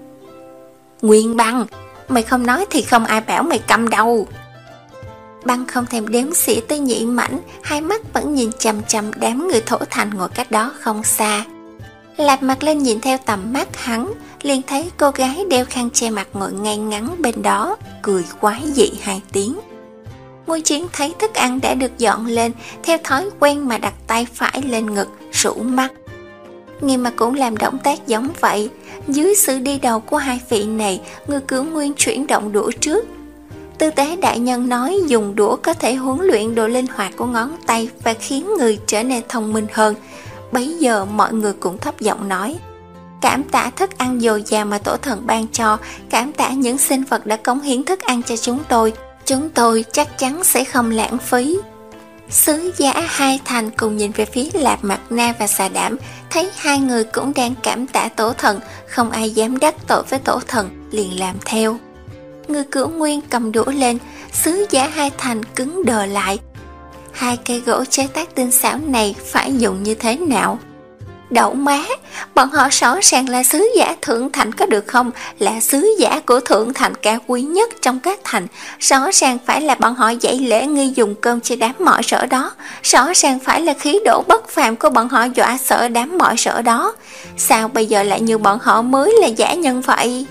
Nguyên Băng, mày không nói thì không ai bảo mày câm đâu. Băng không thèm đếm xỉa tới Nhị Mãnh, hai mắt vẫn nhìn chằm chằm đám người thổ thành ngồi cách đó không xa. Lạc Mạc Linh nhìn theo tầm mắt hắn, liền thấy cô gái đeo khăn che mặt ngồi ngay ngắn bên đó, cười quái dị hai tiếng. Ngôi Chiến thấy thức ăn đã được dọn lên, theo thói quen mà đặt tay phải lên ngực, rũ mắt. Nghiêm mà cũng làm động tác giống vậy. Dưới sự đi đầu của hai vị này, người Cửu Nguyên chuyển động đũa trước. Tư tế đại nhân nói dùng đũa có thể huấn luyện độ linh hoạt của ngón tay và khiến người trở nên thông minh hơn. Bấy giờ mọi người cũng thấp giọng nói: cảm tạ thức ăn dồi dào mà tổ thần ban cho, cảm tạ những sinh vật đã cống hiến thức ăn cho chúng tôi. Chúng tôi chắc chắn sẽ không lãng phí. Sứ giả hai thành cùng nhìn về phía Lạp Mặt Na và Xà Đảm, thấy hai người cũng đang cảm tạ tổ thần, không ai dám đắc tội với tổ thần, liền làm theo. Người Cửu Nguyên cầm đũa lên, sứ giả hai thành cứng đờ lại. Hai cây gỗ chế tác tinh xảo này phải dùng như thế nào? Đậu má, bọn họ rõ ràng là sứ giả thượng thành có được không? Là sứ giả của thượng thành cao quý nhất trong các thành. Rõ ràng phải là bọn họ dạy lễ nghi dùng cơm cho đám mọi rỡ đó. Rõ ràng phải là khí độ bất phàm của bọn họ dọa sợ đám mọi rỡ đó. Sao bây giờ lại như bọn họ mới là giả nhân vậy?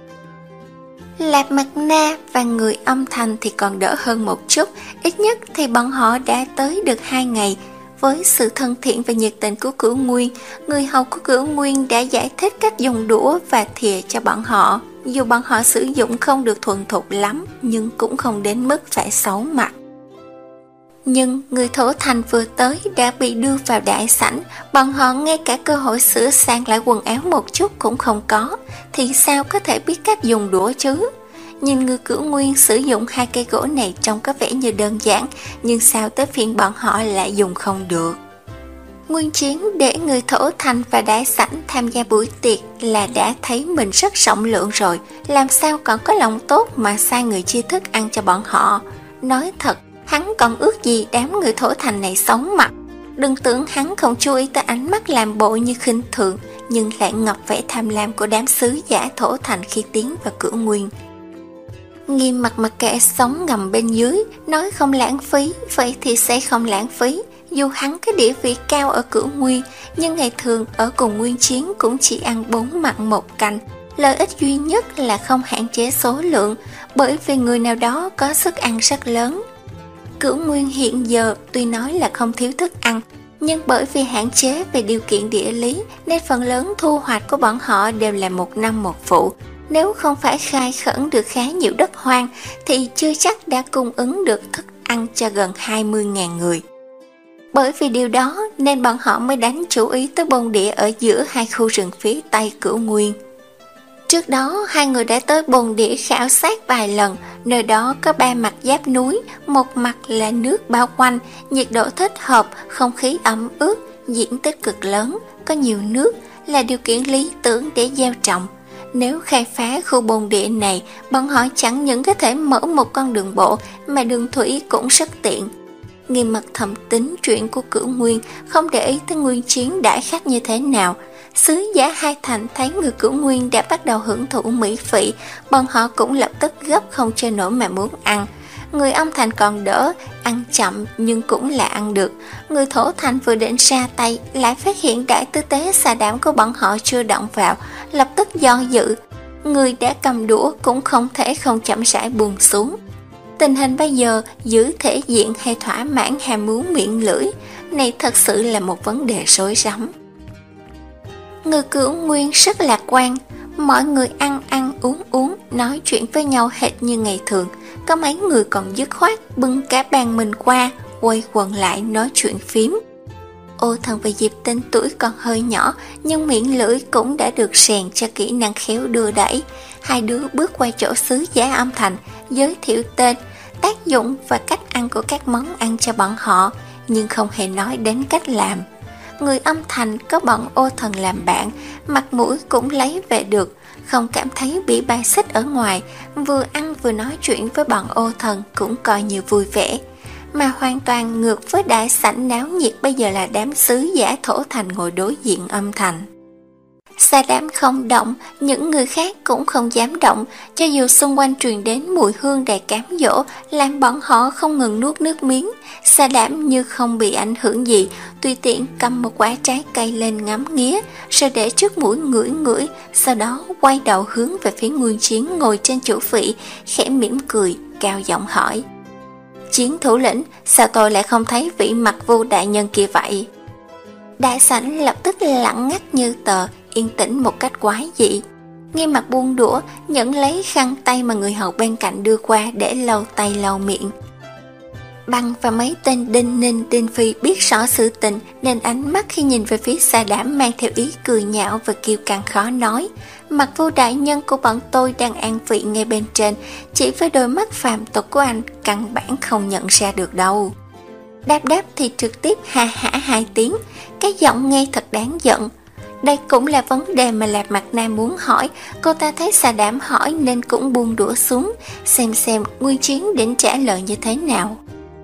Lạp Mặt Na và người âm thành thì còn đỡ hơn một chút. Ít nhất thì bọn họ đã tới được hai ngày. Với sự thân thiện và nhiệt tình của Cửu Nguyên, người hầu của Cửu Nguyên đã giải thích cách dùng đũa và thìa cho bọn họ. Dù bọn họ sử dụng không được thuần thục lắm, nhưng cũng không đến mức phải xấu mặt. Nhưng người thổ thành vừa tới đã bị đưa vào đại sảnh, bọn họ ngay cả cơ hội sửa sang lại quần áo một chút cũng không có, thì sao có thể biết cách dùng đũa chứ? Nhìn người Cửu Nguyên sử dụng hai cây gỗ này trông có vẻ như đơn giản, nhưng sao tới phiên bọn họ lại dùng không được? Nguyên Chiến để người thổ thành và đại sảnh tham gia buổi tiệc là đã thấy mình rất rộng lượng rồi, làm sao còn có lòng tốt mà sai người chia thức ăn cho bọn họ. Nói thật, hắn còn ước gì đám người thổ thành này sống mặt. Đừng tưởng hắn không chú ý tới ánh mắt làm bộ như khinh thường, nhưng lại ngập vẻ tham lam của đám sứ giả thổ thành khi tiến vào Cửu Nguyên. Nghiêm mặt mặc kệ sống ngầm bên dưới, nói không lãng phí, vậy thì sẽ không lãng phí. Dù hắn có địa vị cao ở Cửu Nguyên, nhưng ngày thường ở cùng Nguyên Chiến cũng chỉ ăn bốn mặn một canh. Lợi ích duy nhất là không hạn chế số lượng, bởi vì người nào đó có sức ăn rất lớn. Cửu Nguyên hiện giờ tuy nói là không thiếu thức ăn, nhưng bởi vì hạn chế về điều kiện địa lý nên phần lớn thu hoạch của bọn họ đều là một năm một vụ. Nếu không phải khai khẩn được khá nhiều đất hoang thì chưa chắc đã cung ứng được thức ăn cho gần hai mươi nghìn người. Bởi vì điều đó nên bọn họ mới đánh chú ý tới bồn địa ở giữa hai khu rừng phía tây Cửu Nguyên. Trước đó hai người đã tới bồn địa khảo sát vài lần, nơi đó có ba mặt giáp núi, một mặt là nước bao quanh, nhiệt độ thích hợp, không khí ẩm ướt, diện tích cực lớn, có nhiều nước là điều kiện lý tưởng để gieo trồng. Nếu khai phá khu bồn địa này, bọn họ chẳng những có thể mở một con đường bộ mà đường thủy cũng rất tiện. Nghiêm mặt thầm tính chuyện của Cửu Nguyên, không để ý tới Nguyên Chiến đãi khách như thế nào. Sứ giả hai thành thấy người Cửu Nguyên đã bắt đầu hưởng thụ mỹ vị, bọn họ cũng lập tức gấp không chơi nổi mà muốn ăn. Người âm thành còn đỡ, ăn chậm nhưng cũng là ăn được. Người thổ thành vừa định ra tay lại phát hiện đại tư tế Xà Đảm của bọn họ chưa động vào, lập tức do dự. Người đã cầm đũa cũng không thể không chậm rãi buông xuống. Tình hình bây giờ giữ thể diện hay thỏa mãn ham muốn miệng lưỡi này thật sự là một vấn đề rối rắm. Người Cửu Nguyên rất lạc quan, mọi người ăn ăn uống uống, nói chuyện với nhau hệt như ngày thường. Có mấy người còn dứt khoát bưng cả bàn mình qua, quay quần lại nói chuyện phím. Ô Thần và Diệp Tinh tuổi còn hơi nhỏ, nhưng miệng lưỡi cũng đã được rèn cho kỹ năng khéo đưa đẩy. Hai đứa bước qua chỗ sứ giả âm thành, giới thiệu tên, tác dụng và cách ăn của các món ăn cho bọn họ, nhưng không hề nói đến cách làm. Người âm thành có bọn ô thần làm bạn, mặt mũi cũng lấy về được, không cảm thấy bị bài xích ở ngoài, vừa ăn vừa nói chuyện với bọn ô thần cũng coi như vui vẻ. Mà hoàn toàn ngược với đại sảnh náo nhiệt bây giờ là đám sứ giả thổ thành ngồi đối diện âm thành. Sa Đám không động, những người khác cũng không dám động, cho dù xung quanh truyền đến mùi hương đầy cám dỗ, làm bọn họ không ngừng nuốt nước miếng. Sa Đám như không bị ảnh hưởng gì, tùy tiện cầm một quả trái cây lên ngắm nghía, rồi để trước mũi ngửi ngửi, sau đó quay đầu hướng về phía Nguyên Chiến ngồi trên chủ vị, khẽ mỉm cười, cao giọng hỏi: Chiến thủ lĩnh, sao tôi lại không thấy vị Mặc Vu đại nhân kia vậy? Đại sảnh lập tức lặng ngắt như tờ, yên tĩnh một cách quái dị. Nghiêm Mặt buông đũa, nhận lấy khăn tay mà người hầu bên cạnh đưa qua để lau tay lau miệng. Băng và mấy tên Đinh Ninh, Đinh Phi biết rõ sự tình, nên ánh mắt khi nhìn về phía Sa Đám mang theo ý cười nhạo và kiêu căng khó nói. Mặc Vu đại nhân của bọn tôi đang an vị ngay bên trên, chỉ với đôi mắt phàm tục của anh căn bản không nhận ra được đâu. Đáp đáp thì trực tiếp ha hả hai tiếng, cái giọng nghe thật đáng giận. Đây cũng là vấn đề mà Lạp Mặt Nam muốn hỏi, cô ta thấy Sa Đám hỏi nên cũng buông đũa xuống, xem xem Nguyên Chiến định trả lời như thế nào.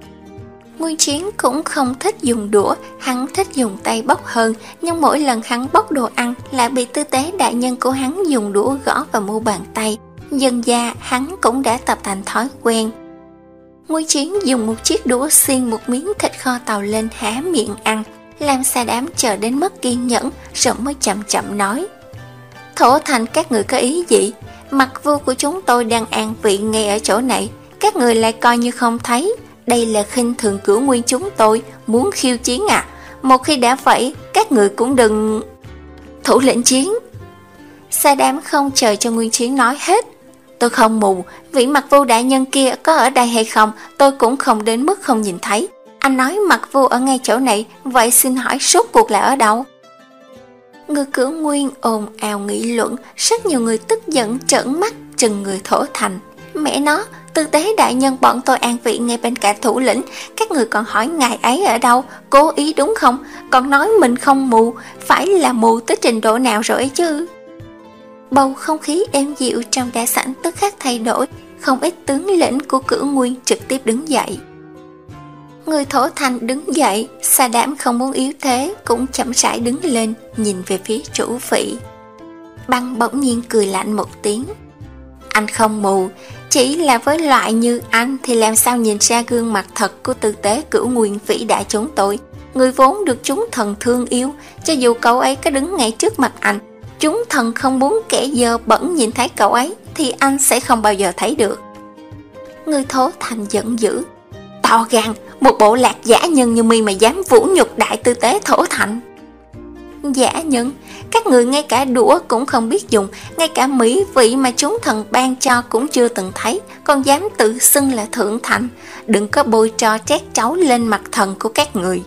Nguyên Chiến cũng không thích dùng đũa, hắn thích dùng tay bóc hơn, nhưng mỗi lần hắn bóc đồ ăn lại bị tư tế đại nhân của hắn dùng đũa gõ vào mu bàn tay. Dần dà hắn cũng đã tập thành thói quen. Nguyên Chiến dùng một chiếc đũa xiên một miếng thịt kho tàu lên há miệng ăn, làm Sa Đám chờ đến mất kiên nhẫn rồi mới chậm chậm nói: Thổ thành các người có ý gì? Mặc Vu của chúng tôi đang an vị ngay ở chỗ này, các người lại coi như không thấy. Đây là khinh thường Cửu Nguyên chúng tôi, muốn khiêu chiến à? Một khi đã vậy, các người cũng đừng... Thủ lĩnh Chiến. Sa Đám không chờ cho Nguyên Chiến nói hết. Tôi không mù, vị Mặc Vu đại nhân kia có ở đây hay không, tôi cũng không đến mức không nhìn thấy. Anh nói Mặc Vu ở ngay chỗ này, vậy xin hỏi rốt cuộc là ở đâu? Người Cửu Nguyên ồn ào nghị luận, rất nhiều người tức giận trợn mắt trừng người thổ thành. Mẹ nó, tư tế đại nhân bọn tôi an vị ngay bên cạnh thủ lĩnh, các người còn hỏi ngài ấy ở đâu, cố ý đúng không? Còn nói mình không mù, phải là mù tới trình độ nào rồi ấy chứ? Bầu không khí êm dịu trong đại sảnh tức khắc thay đổi, không ít tướng lĩnh của Cửu Nguyên trực tiếp đứng dậy. Người thổ thành đứng dậy, Sa Đám không muốn yếu thế, cũng chậm rãi đứng lên, nhìn về phía chủ vị. Băng bỗng nhiên cười lạnh một tiếng. Anh không mù, chỉ là với loại như anh thì làm sao nhìn ra gương mặt thật của tư tế Cửu Nguyên vĩ đại chúng tôi. Người vốn được chúng thần thương yêu, cho dù cậu ấy có đứng ngay trước mặt anh, chúng thần không muốn kẻ dơ bẩn nhìn thấy cậu ấy thì anh sẽ không bao giờ thấy được. Người thổ thành giận dữ. To gan, một bộ lạc giả nhân như mi mà dám vũ nhục đại tư tế thổ thành. Giả nhân, các người ngay cả đũa cũng không biết dùng, ngay cả mỹ vị mà chúng thần ban cho cũng chưa từng thấy, còn dám tự xưng là thượng thành. Đừng có bôi trò trét cháu lên mặt thần của các người.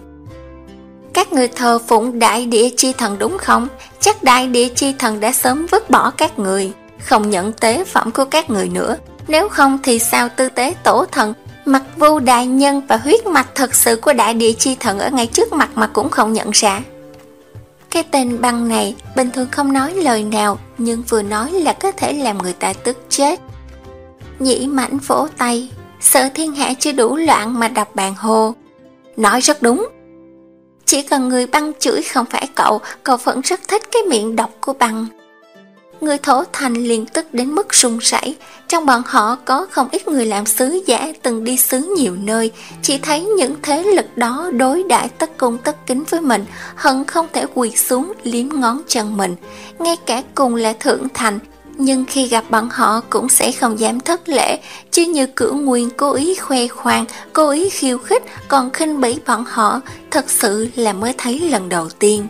Các người thờ phụng đại địa chi thần đúng không? Chắc đại địa chi thần đã sớm vứt bỏ các người, không nhận tế phẩm của các người nữa. Nếu không thì sao tư tế tổ thần Mặc Vu đại nhân và huyết mạch thật sự của đại địa chi thần ở ngay trước mặt mà cũng không nhận ra? Cái tên Băng này bình thường không nói lời nào, nhưng vừa nói là có thể làm người ta tức chết. Nhĩ Mãnh vỗ tay, sợ thiên hạ chưa đủ loạn mà đập bàn hô. Nói rất đúng. Chỉ cần người Băng chửi không phải cậu, cậu vẫn rất thích cái miệng độc của Băng. Người thổ thành liền tức đến mức run rẩy. Trong bọn họ có không ít người làm sứ giả từng đi sứ nhiều nơi, chỉ thấy những thế lực đó đối đãi tất cung tất kính với mình, hận không thể quỳ xuống liếm ngón chân mình. Ngay cả cùng là thượng thành, nhưng khi gặp bọn họ cũng sẽ không dám thất lễ, chứ như Cửu Nguyên cố ý khoe khoang, cố ý khiêu khích, còn khinh bỉ bọn họ, thật sự là mới thấy lần đầu tiên.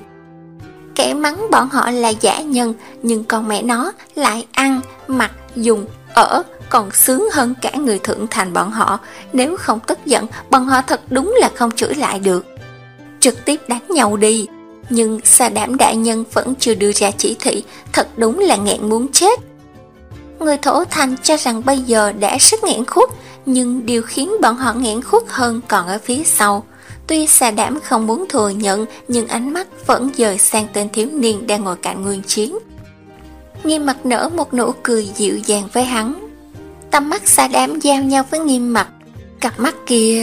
Kẻ mắng bọn họ là giả nhân, nhưng con mẹ nó lại ăn, mặc, dùng, ở, còn sướng hơn cả người thượng thành bọn họ. Nếu không tức giận, bọn họ thật đúng là không chửi lại được. Trực tiếp đánh nhau đi. Nhưng Sa Đám đại nhân vẫn chưa đưa ra chỉ thị, thật đúng là nghẹn muốn chết. Người thổ thành cho rằng bây giờ đã rất nghẹn khuất, nhưng điều khiến bọn họ nghẹn khuất hơn còn ở phía sau. Tuy Xà Đảm không muốn thừa nhận, nhưng ánh mắt vẫn dời sang tên thiếu niên đang ngồi cạnh Nguyên Chiến. Nghiêm Mặt nở một nụ cười dịu dàng với hắn. Tầm mắt Xà Đảm giao nhau với Nghiêm Mặt. Cặp mắt kia...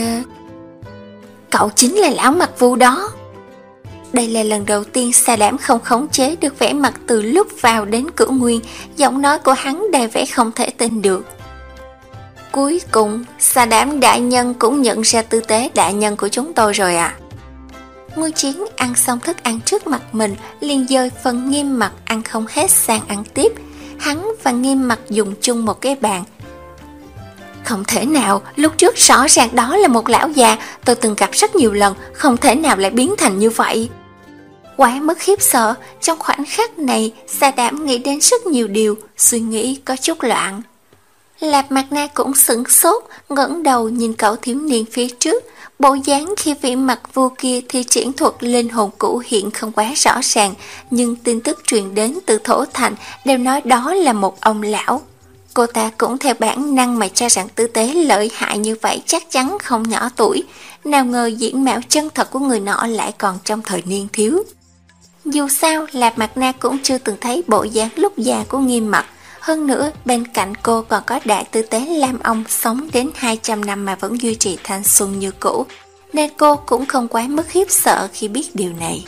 Cậu chính là lão Mặc Vu đó. Đây là lần đầu tiên Xà Đảm không khống chế được vẻ mặt từ lúc vào đến Cửu Nguyên, giọng nói của hắn đầy vẻ không thể tin được. Cuối cùng, Xà Đảm đại nhân cũng nhận ra tư tế đại nhân của chúng tôi rồi à? Nguyên Chiến ăn xong thức ăn trước mặt mình, liền dời phần Nghiêm Mặt ăn không hết sang ăn tiếp. Hắn và Nghiêm Mặt dùng chung một cái bàn. Không thể nào, lúc trước rõ ràng đó là một lão già, tôi từng gặp rất nhiều lần, không thể nào lại biến thành như vậy. Quá mức khiếp sợ, trong khoảnh khắc này, Xà Đảm nghĩ đến rất nhiều điều, suy nghĩ có chút loạn. Lạp Mạc Na cũng sửng sốt, ngẩng đầu nhìn cậu thiếu niên phía trước. Bộ dáng khi vị Mặc Vu kia thi triển thuật linh hồn cũ hiện không quá rõ ràng, nhưng tin tức truyền đến từ Thổ Thành đều nói đó là một ông lão. Cô ta cũng theo bản năng mà cho rằng tư tế lợi hại như vậy chắc chắn không nhỏ tuổi, nào ngờ diện mạo chân thật của người nọ lại còn trong thời niên thiếu. Dù sao, Lạp Mạc Na cũng chưa từng thấy bộ dáng lúc già của Nghiêm Mặt. Hơn nữa, bên cạnh cô còn có đại tư tế Lam Ông sống đến hai trăm năm mà vẫn duy trì thanh xuân như cũ, nên cô cũng không quá mức khiếp sợ khi biết điều này.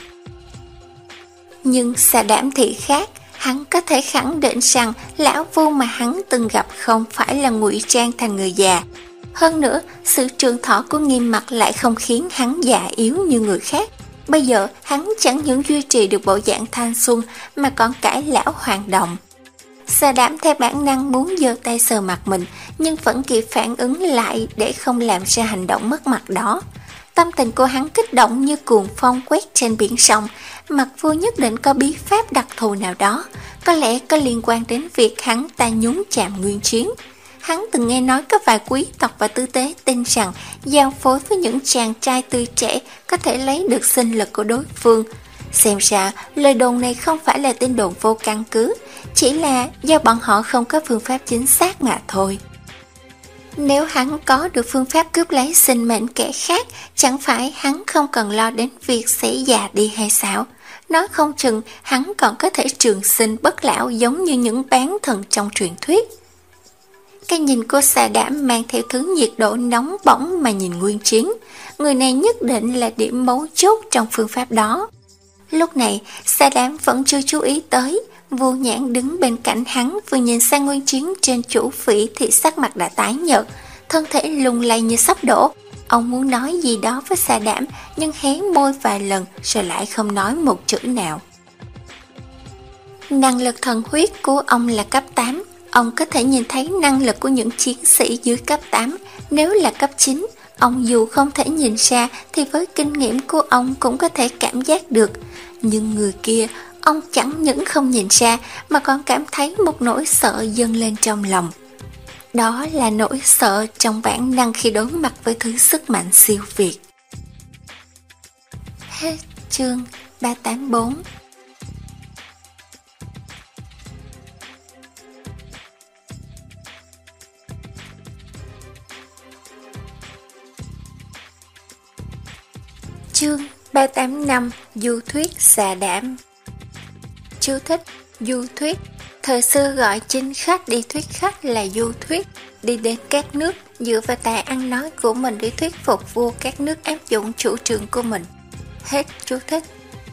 Nhưng Xà Đảm thì khác, hắn có thể khẳng định rằng lão Vu mà hắn từng gặp không phải là ngụy trang thành người già. Hơn nữa, sự trường thọ của Nghiêm Mặt lại không khiến hắn già yếu như người khác. Bây giờ, hắn chẳng những duy trì được bộ dạng thanh xuân mà còn cải lão hoàng đồng. Xà Đảm theo bản năng muốn giơ tay sờ mặt mình, nhưng vẫn kịp phản ứng lại để không làm ra hành động mất mặt đó. Tâm tình của hắn kích động như cuồng phong quét trên biển sông. Mặc Vu nhất định có bí pháp đặc thù nào đó, có lẽ có liên quan đến việc hắn ta nhúng chạm Nguyên Chiến. Hắn từng nghe nói có vài quý tộc và tư tế tin rằng giao phối với những chàng trai tươi trẻ có thể lấy được sinh lực của đối phương. Xem ra lời đồn này không phải là tin đồn vô căn cứ, chỉ là do bọn họ không có phương pháp chính xác mà thôi. Nếu hắn có được phương pháp cướp lấy sinh mệnh kẻ khác, chẳng phải hắn không cần lo đến việc sẽ già đi hay sao? Nói không chừng hắn còn có thể trường sinh bất lão giống như những bán thần trong truyền thuyết. Cái nhìn của Xà Đảm mang theo thứ nhiệt độ nóng bỏng mà nhìn Nguyên Chiến. Người này nhất định là điểm mấu chốt trong phương pháp đó. Lúc này, Xà Đảm vẫn chưa chú ý tới. Vô Nhãn đứng bên cạnh hắn, vừa nhìn sang Nguyên Chiến trên chủ phỉ thì sắc mặt đã tái nhợt, thân thể lung lay như sắp đổ. Ông muốn nói gì đó với Xà Đảm, nhưng hé môi vài lần rồi lại không nói một chữ nào. Năng lực thần huyết của ông là cấp tám, ông có thể nhìn thấy năng lực của những chiến sĩ dưới cấp tám. Nếu là cấp chín, ông dù không thể nhìn ra thì với kinh nghiệm của ông cũng có thể cảm giác được. Nhưng người kia, ông chẳng những không nhìn ra mà còn cảm thấy một nỗi sợ dâng lên trong lòng. Đó là nỗi sợ trong bản năng khi đối mặt với thứ sức mạnh siêu việt. Hết chương ba tám bốn. Chương ba tám năm. Du thuyết Xà Đảm. Chú thích: du thuyết, thời xưa gọi chính khách đi thuyết khách là du thuyết, đi đến các nước dựa vào tài ăn nói của mình để thuyết phục vua các nước áp dụng chủ trương của mình. Hết chú thích.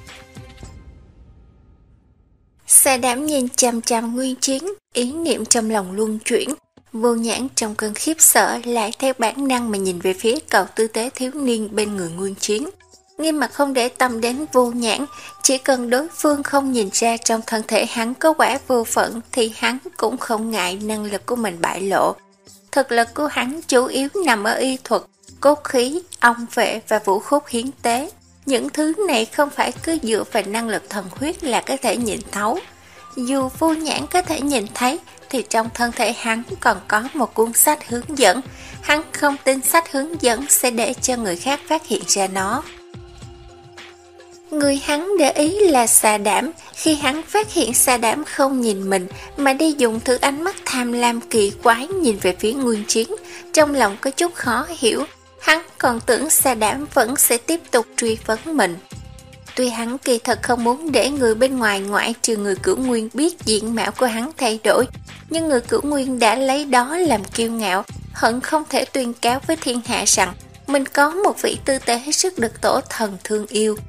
Xà Đảm nhìn chằm chằm Nguyên Chiến, ý niệm trong lòng luân chuyển. Vô Nhãn trong cơn khiếp sợ lại theo bản năng mà nhìn về phía cậu tư tế thiếu niên bên người Nguyên Chiến. Nghiêm Mặt không để tâm đến Vô Nhãn, chỉ cần đối phương không nhìn ra trong thân thể hắn có quả vô phận thì hắn cũng không ngại năng lực của mình bại lộ. Thực lực của hắn chủ yếu nằm ở y thuật, cốt khí, ong vệ và vũ khúc hiến tế. Những thứ này không phải cứ dựa vào năng lực thần huyết là có thể nhìn thấu. Dù Vô Nhãn có thể nhìn thấy thì trong thân thể hắn còn có một cuốn sách hướng dẫn. Hắn không tin sách hướng dẫn sẽ để cho người khác phát hiện ra nó. Người hắn để ý là Xà Đảm. Khi hắn phát hiện Xà Đảm không nhìn mình mà đi dùng thứ ánh mắt tham lam kỳ quái nhìn về phía Nguyên Chiến, trong lòng có chút khó hiểu. Hắn còn tưởng Sa Đảm vẫn sẽ tiếp tục truy vấn mình. Tuy hắn kỳ thật không muốn để người bên ngoài ngoại trừ người Cửu Nguyên biết diện mạo của hắn thay đổi, nhưng người Cửu Nguyên đã lấy đó làm kiêu ngạo, hận không thể tuyên cáo với thiên hạ rằng mình có một vị tư tế hết sức được tổ thần thương yêu.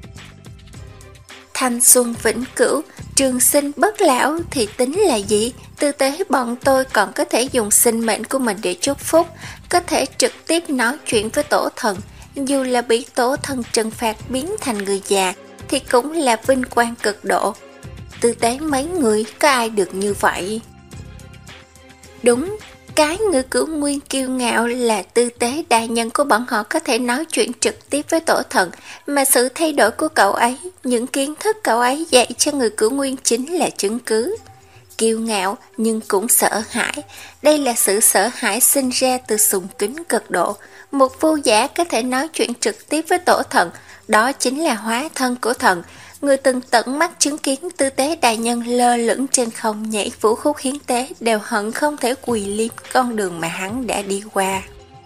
Thanh xuân vĩnh cửu, trường sinh bất lão thì tính là gì? Tư tế bọn tôi còn có thể dùng sinh mệnh của mình để chúc phúc, có thể trực tiếp nói chuyện với tổ thần, dù là bị tổ thần trừng phạt biến thành người già thì cũng là vinh quang cực độ. Tư tế mấy người có ai được như vậy? Đúng, cái người Cửu Nguyên kiêu ngạo là tư tế đại nhân của bọn họ có thể nói chuyện trực tiếp với tổ thần, mà sự thay đổi của cậu ấy, những kiến thức cậu ấy dạy cho người Cửu Nguyên chính là chứng cứ. Kiêu ngạo nhưng cũng sợ hãi, đây là sự sợ hãi sinh ra từ sùng kính cực độ. Một vô giả có thể nói chuyện trực tiếp với tổ thần, đó chính là hóa thân của thần. Người từng tận mắt chứng kiến tư tế đại nhân lơ lửng trên không nhảy vũ khúc hiến tế đều hận không thể quỳ liếm con đường mà hắn đã đi qua.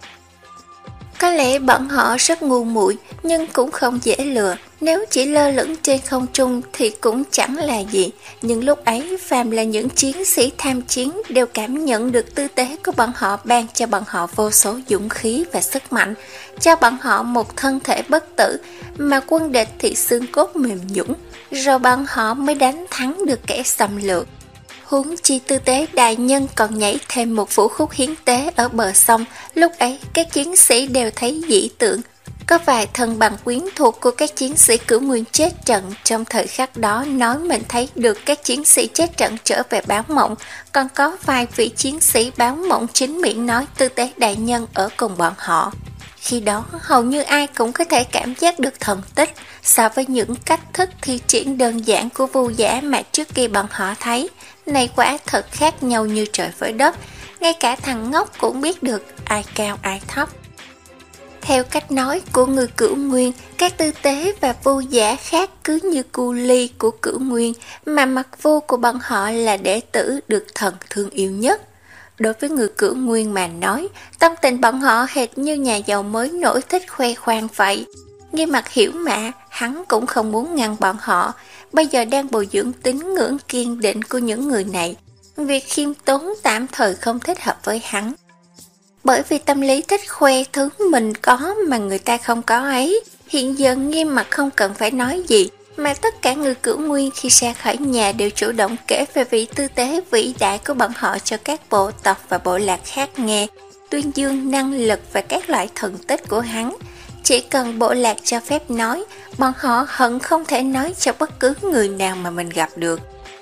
Có lẽ bọn họ rất ngu muội nhưng cũng không dễ lừa, nếu chỉ lơ lửng trên không trung thì cũng chẳng là gì, nhưng lúc ấy phàm là những chiến sĩ tham chiến đều cảm nhận được tư tế của bọn họ ban cho bọn họ vô số dũng khí và sức mạnh, cho bọn họ một thân thể bất tử, mà quân địch thì xương cốt mềm nhũn, rồi bọn họ mới đánh thắng được kẻ xâm lược. Huống chi tư tế đại nhân còn nhảy thêm một vũ khúc hiến tế ở bờ sông, lúc ấy các chiến sĩ đều thấy dị tượng. Có vài thân bằng quyến thuộc của các chiến sĩ Cửu Nguyên chết trận trong thời khắc đó nói mình thấy được các chiến sĩ chết trận trở về báo mộng, còn có vài vị chiến sĩ báo mộng chính miệng nói tư tế đại nhân ở cùng bọn họ. Khi đó hầu như ai cũng có thể cảm giác được thần tích so với những cách thức thi triển đơn giản của vu giả mà trước kia bọn họ thấy. Này quả thật khác nhau như trời với đất, ngay cả thằng ngốc cũng biết được ai cao ai thấp. Theo cách nói của người Cửu Nguyên, các tư tế và vu giả khác cứ như cu ly của Cửu Nguyên, mà mặc vu của bọn họ là đệ tử được thần thương yêu nhất. Đối với người Cửu Nguyên mà nói, tâm tình bọn họ hệt như nhà giàu mới nổi thích khoe khoang vậy. Nghe mặt hiểu mà, hắn cũng không muốn ngăn bọn họ, bây giờ đang bồi dưỡng tín ngưỡng kiên định của những người này. Việc khiêm tốn tạm thời không thích hợp với hắn. Bởi vì tâm lý thích khoe thứ mình có mà người ta không có ấy, hiện giờ Nghiêm mặt không cần phải nói gì, mà tất cả người Cửu Nguyên khi ra khỏi nhà đều chủ động kể về vị tư tế vĩ đại của bọn họ cho các bộ tộc và bộ lạc khác nghe, tuyên dương năng lực và các loại thần tích của hắn. Chỉ cần bộ lạc cho phép nói, bọn họ hận không thể nói cho bất cứ người nào mà mình gặp được.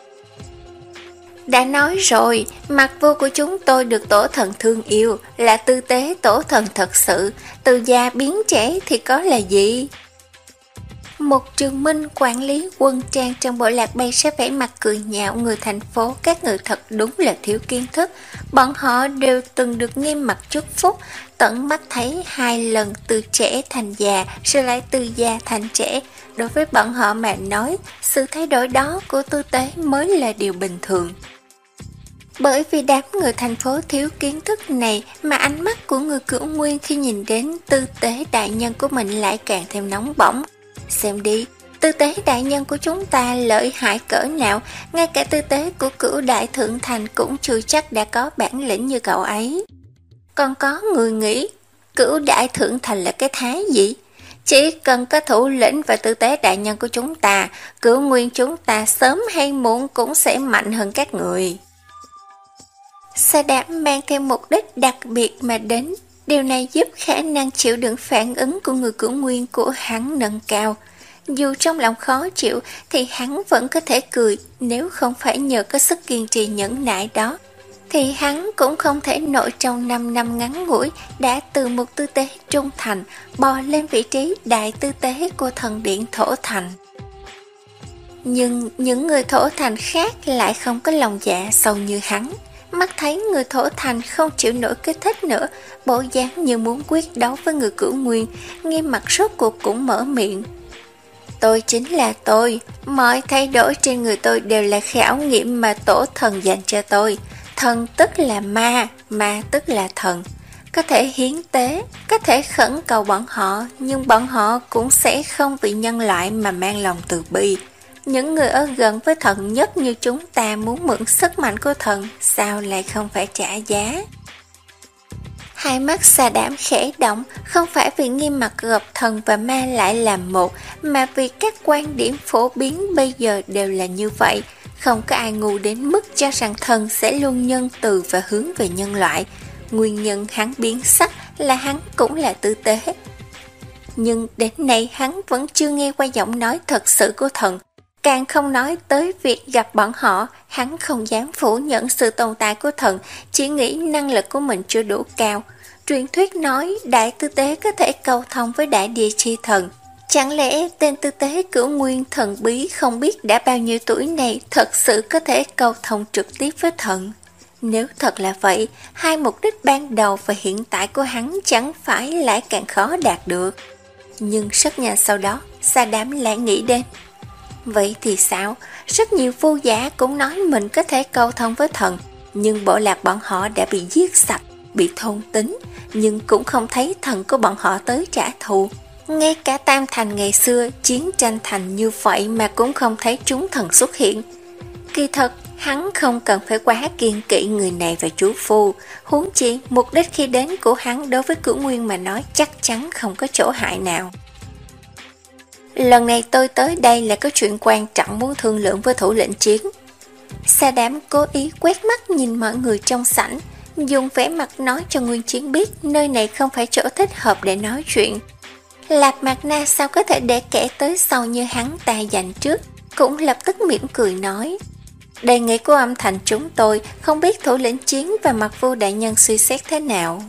Đã nói rồi, mặt vô của chúng tôi được tổ thần thương yêu, là tư tế tổ thần thật sự, từ già biến trẻ thì có là gì? Một Trường Minh quản lý quân trang trong bộ lạc bay sẽ vẻ mặt cười nhạo người thành phố, các người thật đúng là thiếu kiến thức. Bọn họ đều từng được Nghiêm mặt chúc phúc, tận mắt thấy hai lần từ trẻ thành già, rồi lại từ già thành trẻ. Đối với bọn họ mà nói, sự thay đổi đó của tư tế mới là điều bình thường. Bởi vì đám người thành phố thiếu kiến thức này mà ánh mắt của người Cửu Nguyên khi nhìn đến tư tế đại nhân của mình lại càng thêm nóng bỏng. Xem đi, tư tế đại nhân của chúng ta lợi hại cỡ nào, ngay cả tư tế của Cửu Đại Thượng Thành cũng chưa chắc đã có bản lĩnh như cậu ấy. Còn có người nghĩ, Cửu Đại Thượng Thành là cái thái gì? Chỉ cần có thủ lĩnh và tư tế đại nhân của chúng ta, Cửu Nguyên chúng ta sớm hay muộn cũng sẽ mạnh hơn các người. Sa Đảm mang theo mục đích đặc biệt mà đến, điều này giúp khả năng chịu đựng phản ứng của người Cửu Nguyên của hắn nâng cao. Dù trong lòng khó chịu thì hắn vẫn có thể cười, nếu không phải nhờ có sức kiên trì nhẫn nại đó thì hắn cũng không thể nổi trong năm năm ngắn ngủi đã từ một tư tế trung thành bò lên vị trí đại tư tế của thần điện Thổ Thành. Nhưng những người Thổ Thành khác lại không có lòng dạ sâu như hắn. Mắt thấy người Thổ Thành không chịu nổi kích thích nữa, bộ dáng như muốn quyết đấu với người Cửu Nguyên, Nghiêm mặt rốt cuộc cũng mở miệng. Tôi chính là tôi, mọi thay đổi trên người tôi đều là khảo nghiệm mà tổ thần dành cho tôi. Thần tức là ma, ma tức là thần. có thể hiến tế, có thể khẩn cầu bọn họ, nhưng bọn họ cũng sẽ không vì nhân loại mà mang lòng từ bi. Những người ở gần với thần nhất như chúng ta muốn mượn sức mạnh của thần, sao lại không phải trả giá? Hai mắt Sa Đảm khẽ động, không phải vì nghiêm mặt gặp thần và ma lại làm một, mà vì các quan điểm phổ biến bây giờ đều là như vậy. Không có ai ngu đến mức cho rằng thần sẽ luôn nhân từ và hướng về nhân loại. Nguyên nhân hắn biến sắc là hắn cũng là tư tế. Nhưng đến nay hắn vẫn chưa nghe qua giọng nói thật sự của thần. Càng không nói tới việc gặp bọn họ, hắn không dám phủ nhận sự tồn tại của thần, chỉ nghĩ năng lực của mình chưa đủ cao. Truyền thuyết nói đại tư tế có thể cầu thông với đại địa chi thần. Chẳng lẽ tên tư tế Cửu Nguyên thần bí không biết đã bao nhiêu tuổi này thật sự có thể cầu thông trực tiếp với thần? Nếu thật là vậy, hai mục đích ban đầu và hiện tại của hắn chẳng phải lại càng khó đạt được. Nhưng rất nhanh sau đó, Sa Đảm lại nghĩ đến. Vậy thì sao? Rất nhiều vô giả cũng nói mình có thể cầu thông với thần, nhưng bộ lạc bọn họ đã bị giết sạch, bị thôn tính, nhưng cũng không thấy thần của bọn họ tới trả thù. Ngay cả Tam Thành ngày xưa chiến tranh thành như vậy mà cũng không thấy chúng thần xuất hiện. Kỳ thật, hắn không cần phải quá kiêng kỵ người này và chú phu, huống chi mục đích khi đến của hắn đối với Cửu Nguyên mà nói chắc chắn không có chỗ hại nào. Lần này tôi tới đây là có chuyện quan trọng muốn thương lượng với thủ lĩnh chiến. Sa Đảm cố ý quét mắt nhìn mọi người trong sảnh, dùng vẻ mặt nói cho Nguyên Chiến biết nơi này không phải chỗ thích hợp để nói chuyện. Lạp Mạc Na sao có thể để kẻ tới sau như hắn ta giành trước, cũng lập tức mỉm cười nói. Đề nghị của âm thành chúng tôi, không biết thủ lĩnh chiến và Mặc Vô đại nhân suy xét thế nào.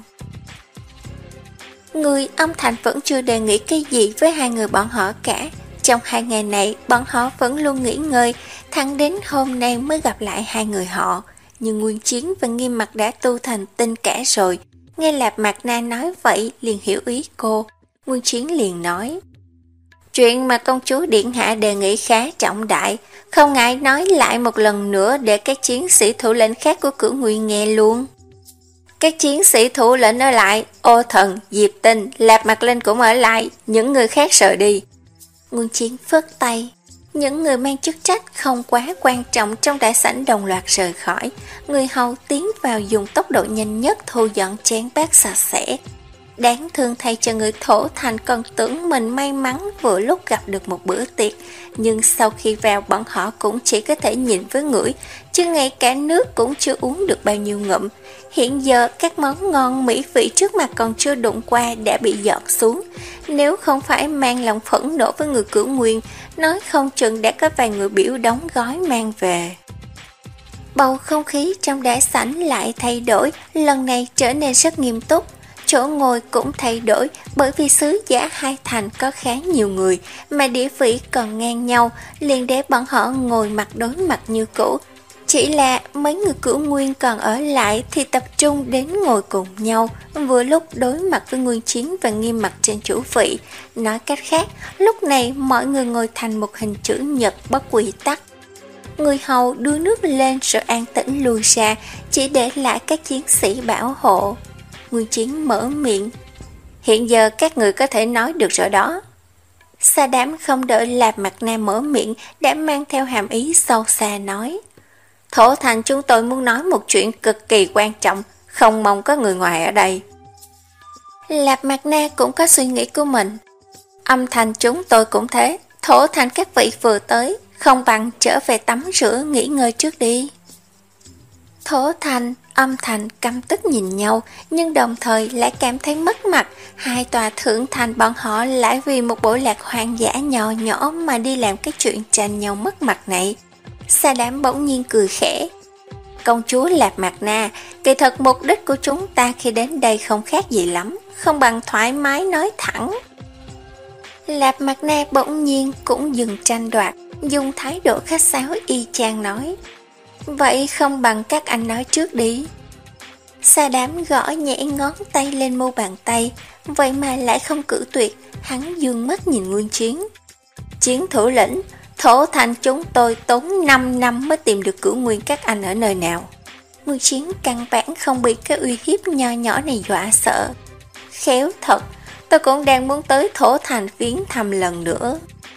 Người âm thành vẫn chưa đề nghị cái gì với hai người bọn họ cả. Trong hai ngày này, bọn họ vẫn luôn nghỉ ngơi, thẳng đến hôm nay mới gặp lại hai người họ. Nhưng Nguyên Chiến và Nghiêm Mặt đã tu thành tinh cả rồi. Nghe Lạp Mạc Na nói vậy, liền hiểu ý cô. Nguyên Chiến liền nói. Chuyện mà công chúa Điện Hạ đề nghị khá trọng đại, không ngại nói lại một lần nữa để các chiến sĩ thủ lĩnh khác của Cửu Nguyên nghe luôn. Các chiến sĩ thủ lĩnh ở lại, Ô Thần, Diệp Tinh, Lạp Mạc Linh cũng ở lại, những người khác rời đi. Nguyên Chiến phất tay, những người mang chức trách không quá quan trọng trong đại sảnh đồng loạt rời khỏi. Người hầu tiến vào dùng tốc độ nhanh nhất thu dọn chén bát sạch sẽ. Đáng thương thay cho người thổ thành còn tưởng mình may mắn vừa lúc gặp được một bữa tiệc, nhưng sau khi vào bọn họ cũng chỉ có thể nhìn với ngửi, chứ ngay cả nước cũng chưa uống được bao nhiêu ngụm. Hiện giờ các món ngon mỹ vị trước mặt còn chưa đụng qua đã bị giọt xuống. Nếu không phải mang lòng phẫn nộ với người Cửu Nguyên, nói không chừng đã có vài người biểu đóng gói mang về. Bầu không khí trong đại sảnh lại thay đổi, lần này trở nên rất nghiêm túc. Chỗ ngồi cũng thay đổi bởi vì sứ giả hai thành có khá nhiều người mà địa vị còn ngang nhau, liền để bọn họ ngồi mặt đối mặt như cũ. Chỉ là mấy người Cửu Nguyên còn ở lại thì tập trung đến ngồi cùng nhau, vừa lúc đối mặt với Nguyên Chiến và Nghiêm Mặt trên chủ vị. Nói cách khác, lúc này mọi người ngồi thành một hình chữ nhật bất quy tắc. Người hầu đưa nước lên rồi an tĩnh lùi ra, chỉ để lại các chiến sĩ bảo hộ. Nguyên Chiến mở miệng. Hiện giờ các người có thể nói được rồi đó. Sa Đảm không đợi Lạp Mạc Na mở miệng đã mang theo hàm ý sâu xa nói. Thổ thành chúng tôi muốn nói một chuyện cực kỳ quan trọng, không mong có người ngoài ở đây. Lạp Mạc Na cũng có suy nghĩ của mình. Âm thành chúng tôi cũng thế, thổ thành các vị vừa tới, không bằng trở về tắm rửa nghỉ ngơi trước đi. Thổ thành, âm thành căm tức nhìn nhau, nhưng đồng thời lại cảm thấy mất mặt. Hai tòa thượng thành bọn họ lại vì một bộ lạc hoang dã nhỏ nhỏ mà đi làm cái chuyện tranh nhau mất mặt này. Sa Đảm bỗng nhiên cười khẽ. Công chúa Lạp Mạc Na, kỳ thật mục đích của chúng ta khi đến đây không khác gì lắm, không bằng thoải mái nói thẳng. Lạp Mạc Na bỗng nhiên cũng dừng tranh đoạt, dùng thái độ khách sáo y chang nói. Vậy không bằng các anh nói trước đi. Sa Đảm gõ nhẹ ngón tay lên mu bàn tay, vậy mà lại không cử tuyệt. Hắn dương mắt nhìn Nguyên Chiến. Chiến thủ lĩnh, thổ thành chúng tôi tốn năm năm mới tìm được Cửu Nguyên các anh ở nơi nào. Nguyên Chiến căn bản không bị cái uy hiếp nho nhỏ này dọa sợ. Khéo thật, tôi cũng đang muốn tới Thổ Thành viếng thăm lần nữa.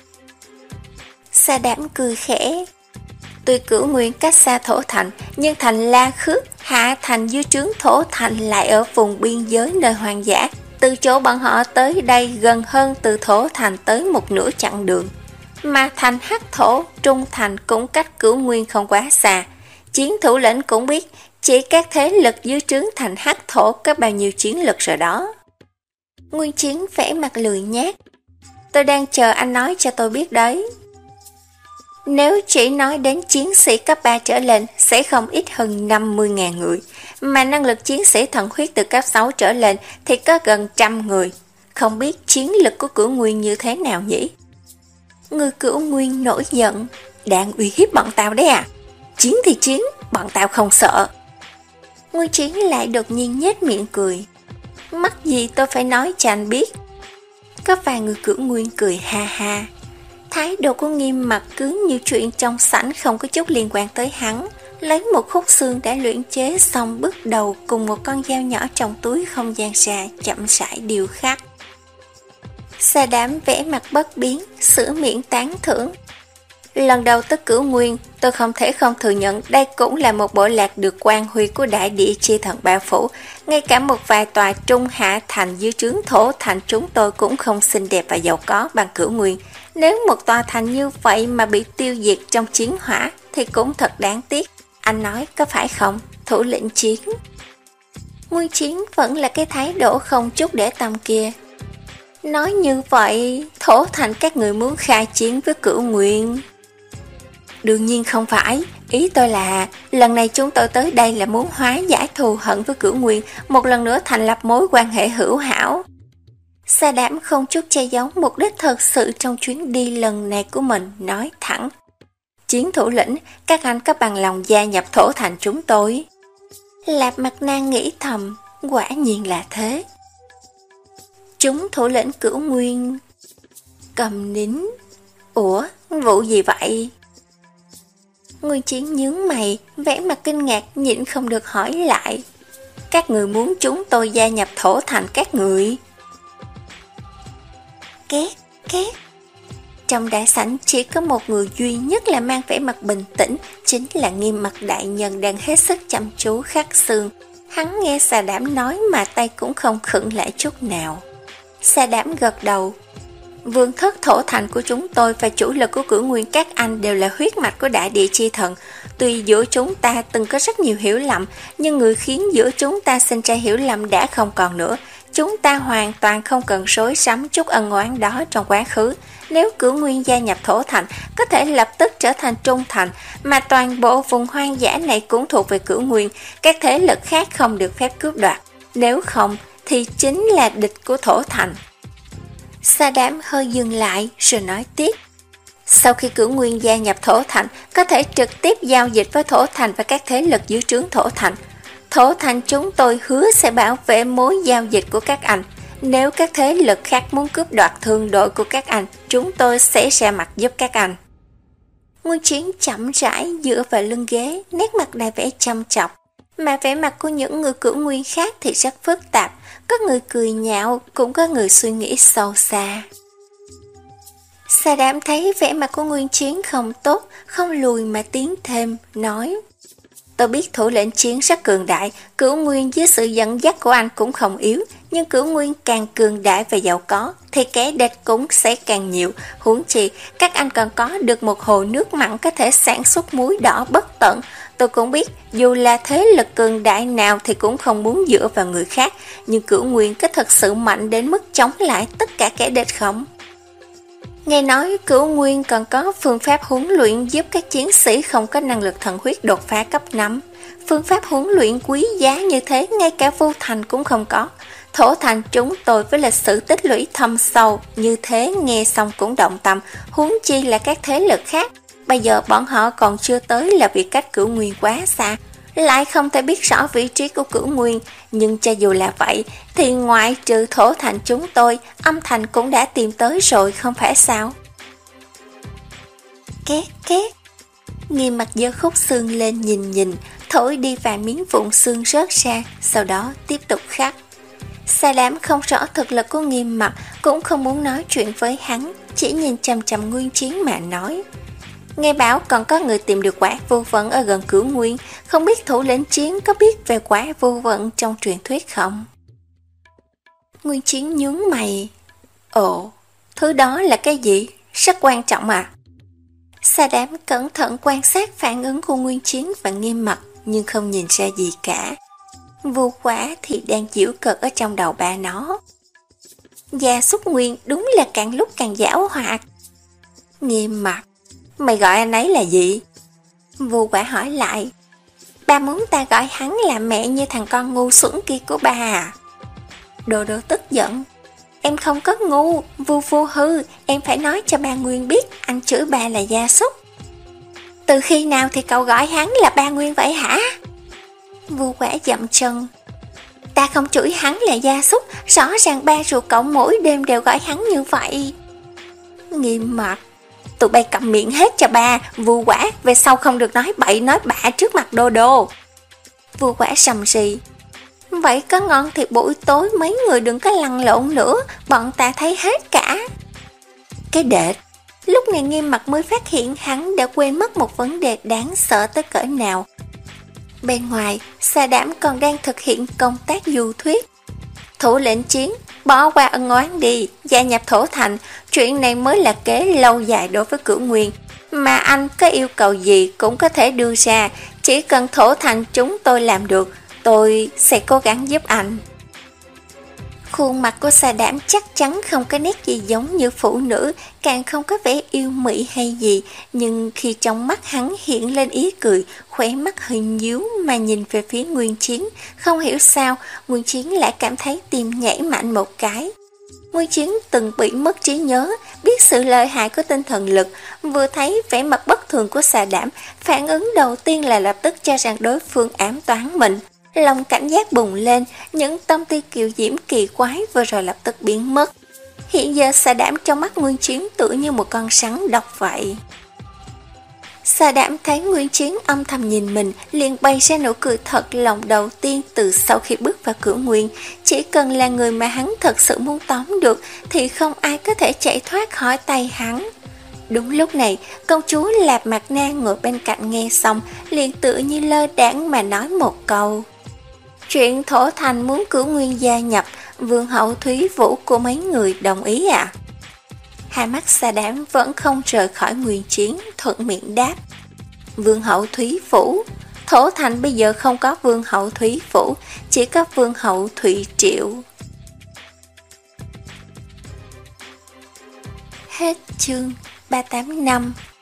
Sa Đám cười khẽ. Tuy Cửu Nguyên cách xa Thổ Thành, nhưng thành La Khước, hạ thành dưới trướng Thổ Thành lại ở vùng biên giới nơi hoang dã. Từ chỗ bọn họ tới đây gần hơn từ Thổ Thành tới một nửa chặng đường. Mà thành Hắc Thổ, Trung Thành cũng cách Cửu Nguyên không quá xa. Chiến thủ lĩnh cũng biết chỉ các thế lực dưới trướng thành Hắc Thổ có bao nhiêu chiến lực rồi đó. Nguyên Chiến vẽ mặt lười nhác. Tôi đang chờ anh nói cho tôi biết đấy. Nếu chỉ nói đến chiến sĩ cấp ba trở lên sẽ không ít hơn năm mươi nghìn người, mà năng lực chiến sĩ thần huyết từ cấp sáu trở lên thì có gần trăm người. Không biết chiến lực của Cửu Nguyên như thế nào nhỉ? Người Cửu Nguyên nổi giận. Đang uy hiếp bọn tao đấy à? Chiến thì chiến, bọn tao không sợ. Nguyên Chiến lại đột nhiên nhếch miệng cười. Mắc gì tôi phải nói cho anh biết. Có vài người Cửu Nguyên cười ha ha. Thái độ của Nghiêm Mặc cứ như chuyện trong sảnh không có chút liên quan tới hắn. Lấy một khúc xương đã luyện chế xong bước đầu cùng một con dao nhỏ trong túi không gian ra, chậm rãi điều khắc. Sa Đám vẽ mặt bất biến, sửa miệng tán thưởng. Lần đầu tới Cửu Nguyên, tôi không thể không thừa nhận đây cũng là một bộ lạc được quan huy của đại địa chi thần bao phủ. Ngay cả một vài tòa trung hạ thành dưới trướng Thổ Thành chúng tôi cũng không xinh đẹp và giàu có bằng Cửu Nguyên. Nếu một tòa thành như vậy mà bị tiêu diệt trong chiến hỏa thì cũng thật đáng tiếc. Anh nói có phải không, thủ lĩnh Chiến? Nguyên Chiến vẫn là cái thái độ không chút để tâm kia. Nói như vậy, Thổ Thành các người muốn khai chiến với Cửu Nguyên? Đương nhiên không phải, ý tôi là lần này chúng tôi tới đây là muốn hóa giải thù hận với Cửu Nguyên, một lần nữa thành lập mối quan hệ hữu hảo. Sa Đám không chút che giấu mục đích thật sự trong chuyến đi lần này của mình, nói thẳng. Chiến thủ lĩnh, các anh có bằng lòng gia nhập Thổ Thành chúng tôi? Lạp Mặt Na nghĩ thầm, quả nhiên là thế. Chúng thủ lĩnh Cửu Nguyên cầm nín. Ủa, vụ gì vậy? Nguyên Chiến nhướng mày, vẻ mặt kinh ngạc nhịn không được hỏi lại. Các người muốn chúng tôi gia nhập Thổ Thành các người? Két, két. Trong đại sảnh chỉ có một người duy nhất là mang vẻ mặt bình tĩnh, chính là Nghiêm Mặc đại nhân đang hết sức chăm chú khắc xương. Hắn nghe Sa Đám nói mà tay cũng không khựng lại chút nào. Sa Đám gật đầu. Vương thất Thổ Thành của chúng tôi và chủ lực của Cửu Nguyên các anh đều là huyết mạch của đại địa chi thần. Tuy giữa chúng ta từng có rất nhiều hiểu lầm, nhưng người khiến giữa chúng ta sinh ra hiểu lầm đã không còn nữa. Chúng ta hoàn toàn không cần rối rắm chút ân oán đó trong quá khứ. Nếu Cửu Nguyên gia nhập Thổ Thành, có thể lập tức trở thành Trung Thành, mà toàn bộ vùng hoang dã này cũng thuộc về Cửu Nguyên, các thế lực khác không được phép cướp đoạt. Nếu không, thì chính là địch của Thổ Thành. Sa Đám hơi dừng lại rồi nói tiếp. Sau khi Cửu Nguyên gia nhập Thổ Thành, có thể trực tiếp giao dịch với Thổ Thành và các thế lực dưới trướng Thổ Thành. Thổ Thành chúng tôi hứa sẽ bảo vệ mối giao dịch của các anh. Nếu các thế lực khác muốn cướp đoạt thương đội của các anh, chúng tôi sẽ ra mặt giúp các anh. Nguyên Chiến chậm rãi dựa vào lưng ghế, nét mặt đầy vẻ chăm chọc. Mà vẻ mặt của những người Cửu Nguyên khác thì rất phức tạp. Có người cười nhạo, cũng có người suy nghĩ sâu xa. Sa Đám thấy vẻ mặt của Nguyên Chiến không tốt, không lùi mà tiến thêm, nói. Tôi biết thủ lĩnh Chiến rất cường đại, Cửu Nguyên dưới sự dẫn dắt của anh cũng không yếu, nhưng Cửu Nguyên càng cường đại và giàu có, thì kẻ địch cũng sẽ càng nhiều. Huống chi, các anh còn có được một hồ nước mặn có thể sản xuất muối đỏ bất tận. Tôi cũng biết, dù là thế lực cường đại nào thì cũng không muốn dựa vào người khác, nhưng Cửu Nguyên có thật sự mạnh đến mức chống lại tất cả kẻ địch không? Nghe nói Cửu Nguyên còn có phương pháp huấn luyện giúp các chiến sĩ không có năng lực thần huyết đột phá cấp năm. Phương pháp huấn luyện quý giá như thế ngay cả Vô Thành cũng không có. Thổ Thành chúng tôi với lịch sử tích lũy thâm sâu, như thế nghe xong cũng động tâm, huống chi là các thế lực khác. Bây giờ bọn họ còn chưa tới là vì cách Cửu Nguyên quá xa, lại không thể biết rõ vị trí của Cửu Nguyên. Nhưng cho dù là vậy, thì ngoại trừ Thổ Thành chúng tôi, Âm Thành cũng đã tìm tới rồi không phải sao? Két két. Nghiêm Mặc giơ khúc xương lên nhìn nhìn, thổi đi vài miếng vụn xương rớt ra, sau đó tiếp tục khắc. Sa Đám không rõ thực lực của Nghiêm Mặc, cũng không muốn nói chuyện với hắn, chỉ nhìn chằm chằm Nguyên Chiến mà nói. Nghe bảo còn có người tìm được quả vô vận ở gần Cửu Nguyên, không biết thủ lĩnh Chiến có biết về quả vô vận trong truyền thuyết không? Nguyên Chiến nhướng mày. Ồ, thứ đó là cái gì? Rất quan trọng à? Sa Đám cẩn thận quan sát phản ứng của Nguyên Chiến và Nghiêm Mặc, nhưng không nhìn ra gì cả. Vô quả thì đang giễu cợt ở trong đầu ba nó. Gia Súc Nguyên đúng là càng lúc càng giảo hoạt. Nghiêm Mặc, mày gọi anh ấy là gì? Vô quả hỏi lại. Ba muốn ta gọi hắn là mẹ như thằng con ngu xuẩn kia của ba à? Đồ Đồ tức giận. Em không có ngu, Vu Vô hư, em phải nói cho ba Nguyên biết anh chửi ba là gia súc. Từ khi nào thì cậu gọi hắn là ba Nguyên vậy hả? Vu quả dậm chân. Ta không chửi hắn là gia súc, rõ ràng ba ruột cậu mỗi đêm đều gọi hắn như vậy. Nghiêm Mặc, tụi bay cầm miệng hết cho ba, Vu quả về sau không được nói bậy nói bạ trước mặt Đô Đô. Vu quả sầm rì. Vậy có ngon thì buổi tối mấy người đừng có lăn lộn nữa, bọn ta thấy hết cả. Cái đệt, lúc này Nghiêm Mặc mới phát hiện hắn đã quên mất một vấn đề đáng sợ tới cỡ nào. Bên ngoài, Sa Đám còn đang thực hiện công tác du thuyết. Thủ lĩnh Chiến, bỏ qua ân oán đi, gia nhập Thổ Thành, chuyện này mới là kế lâu dài đối với Cửu Nguyên. Mà anh có yêu cầu gì cũng có thể đưa ra, chỉ cần Thổ Thành chúng tôi làm được, tôi sẽ cố gắng giúp anh. Khuôn mặt của Sa Đám chắc chắn không có nét gì giống như phụ nữ, càng không có vẻ yêu mỹ hay gì, nhưng khi trong mắt hắn hiện lên ý cười, khóe mắt hơi nhíu mà nhìn về phía Nguyên Chiến, không hiểu sao Nguyên Chiến lại cảm thấy tim nhảy mạnh một cái. Nguyên Chiến từng bị mất trí nhớ, biết sự lợi hại của tinh thần lực, vừa thấy vẻ mặt bất thường của Sa Đám, phản ứng đầu tiên là lập tức cho rằng đối phương ám toán mình. Lòng cảnh giác bùng lên, những tâm tư kiều diễm kỳ quái vừa rồi lập tức biến mất. Hiện giờ Sa Đám trong mắt Nguyên Chiến tựa như một con rắn độc vậy. Sa Đám thấy Nguyên Chiến âm thầm nhìn mình, liền bày ra nụ cười thật lòng đầu tiên từ sau khi bước vào Cửu Nguyên. Chỉ cần là người mà hắn thật sự muốn tóm được thì không ai có thể chạy thoát khỏi tay hắn. Đúng lúc này, công chúa Lạp Mạc Na ngồi bên cạnh nghe xong, liền tựa như lơ đãng mà nói một câu. Chuyện Thổ Thành muốn Cửu Nguyên gia nhập, Vương hậu Thúy Vũ của mấy người đồng ý à? Hai mắt Sa Đám vẫn không rời khỏi Nguyên Chiến, thuận miệng đáp. Vương hậu Thúy Vũ? Thổ Thành bây giờ không có Vương hậu Thúy Vũ, chỉ có Vương hậu Thụy Triệu. Hết chương ba tám năm.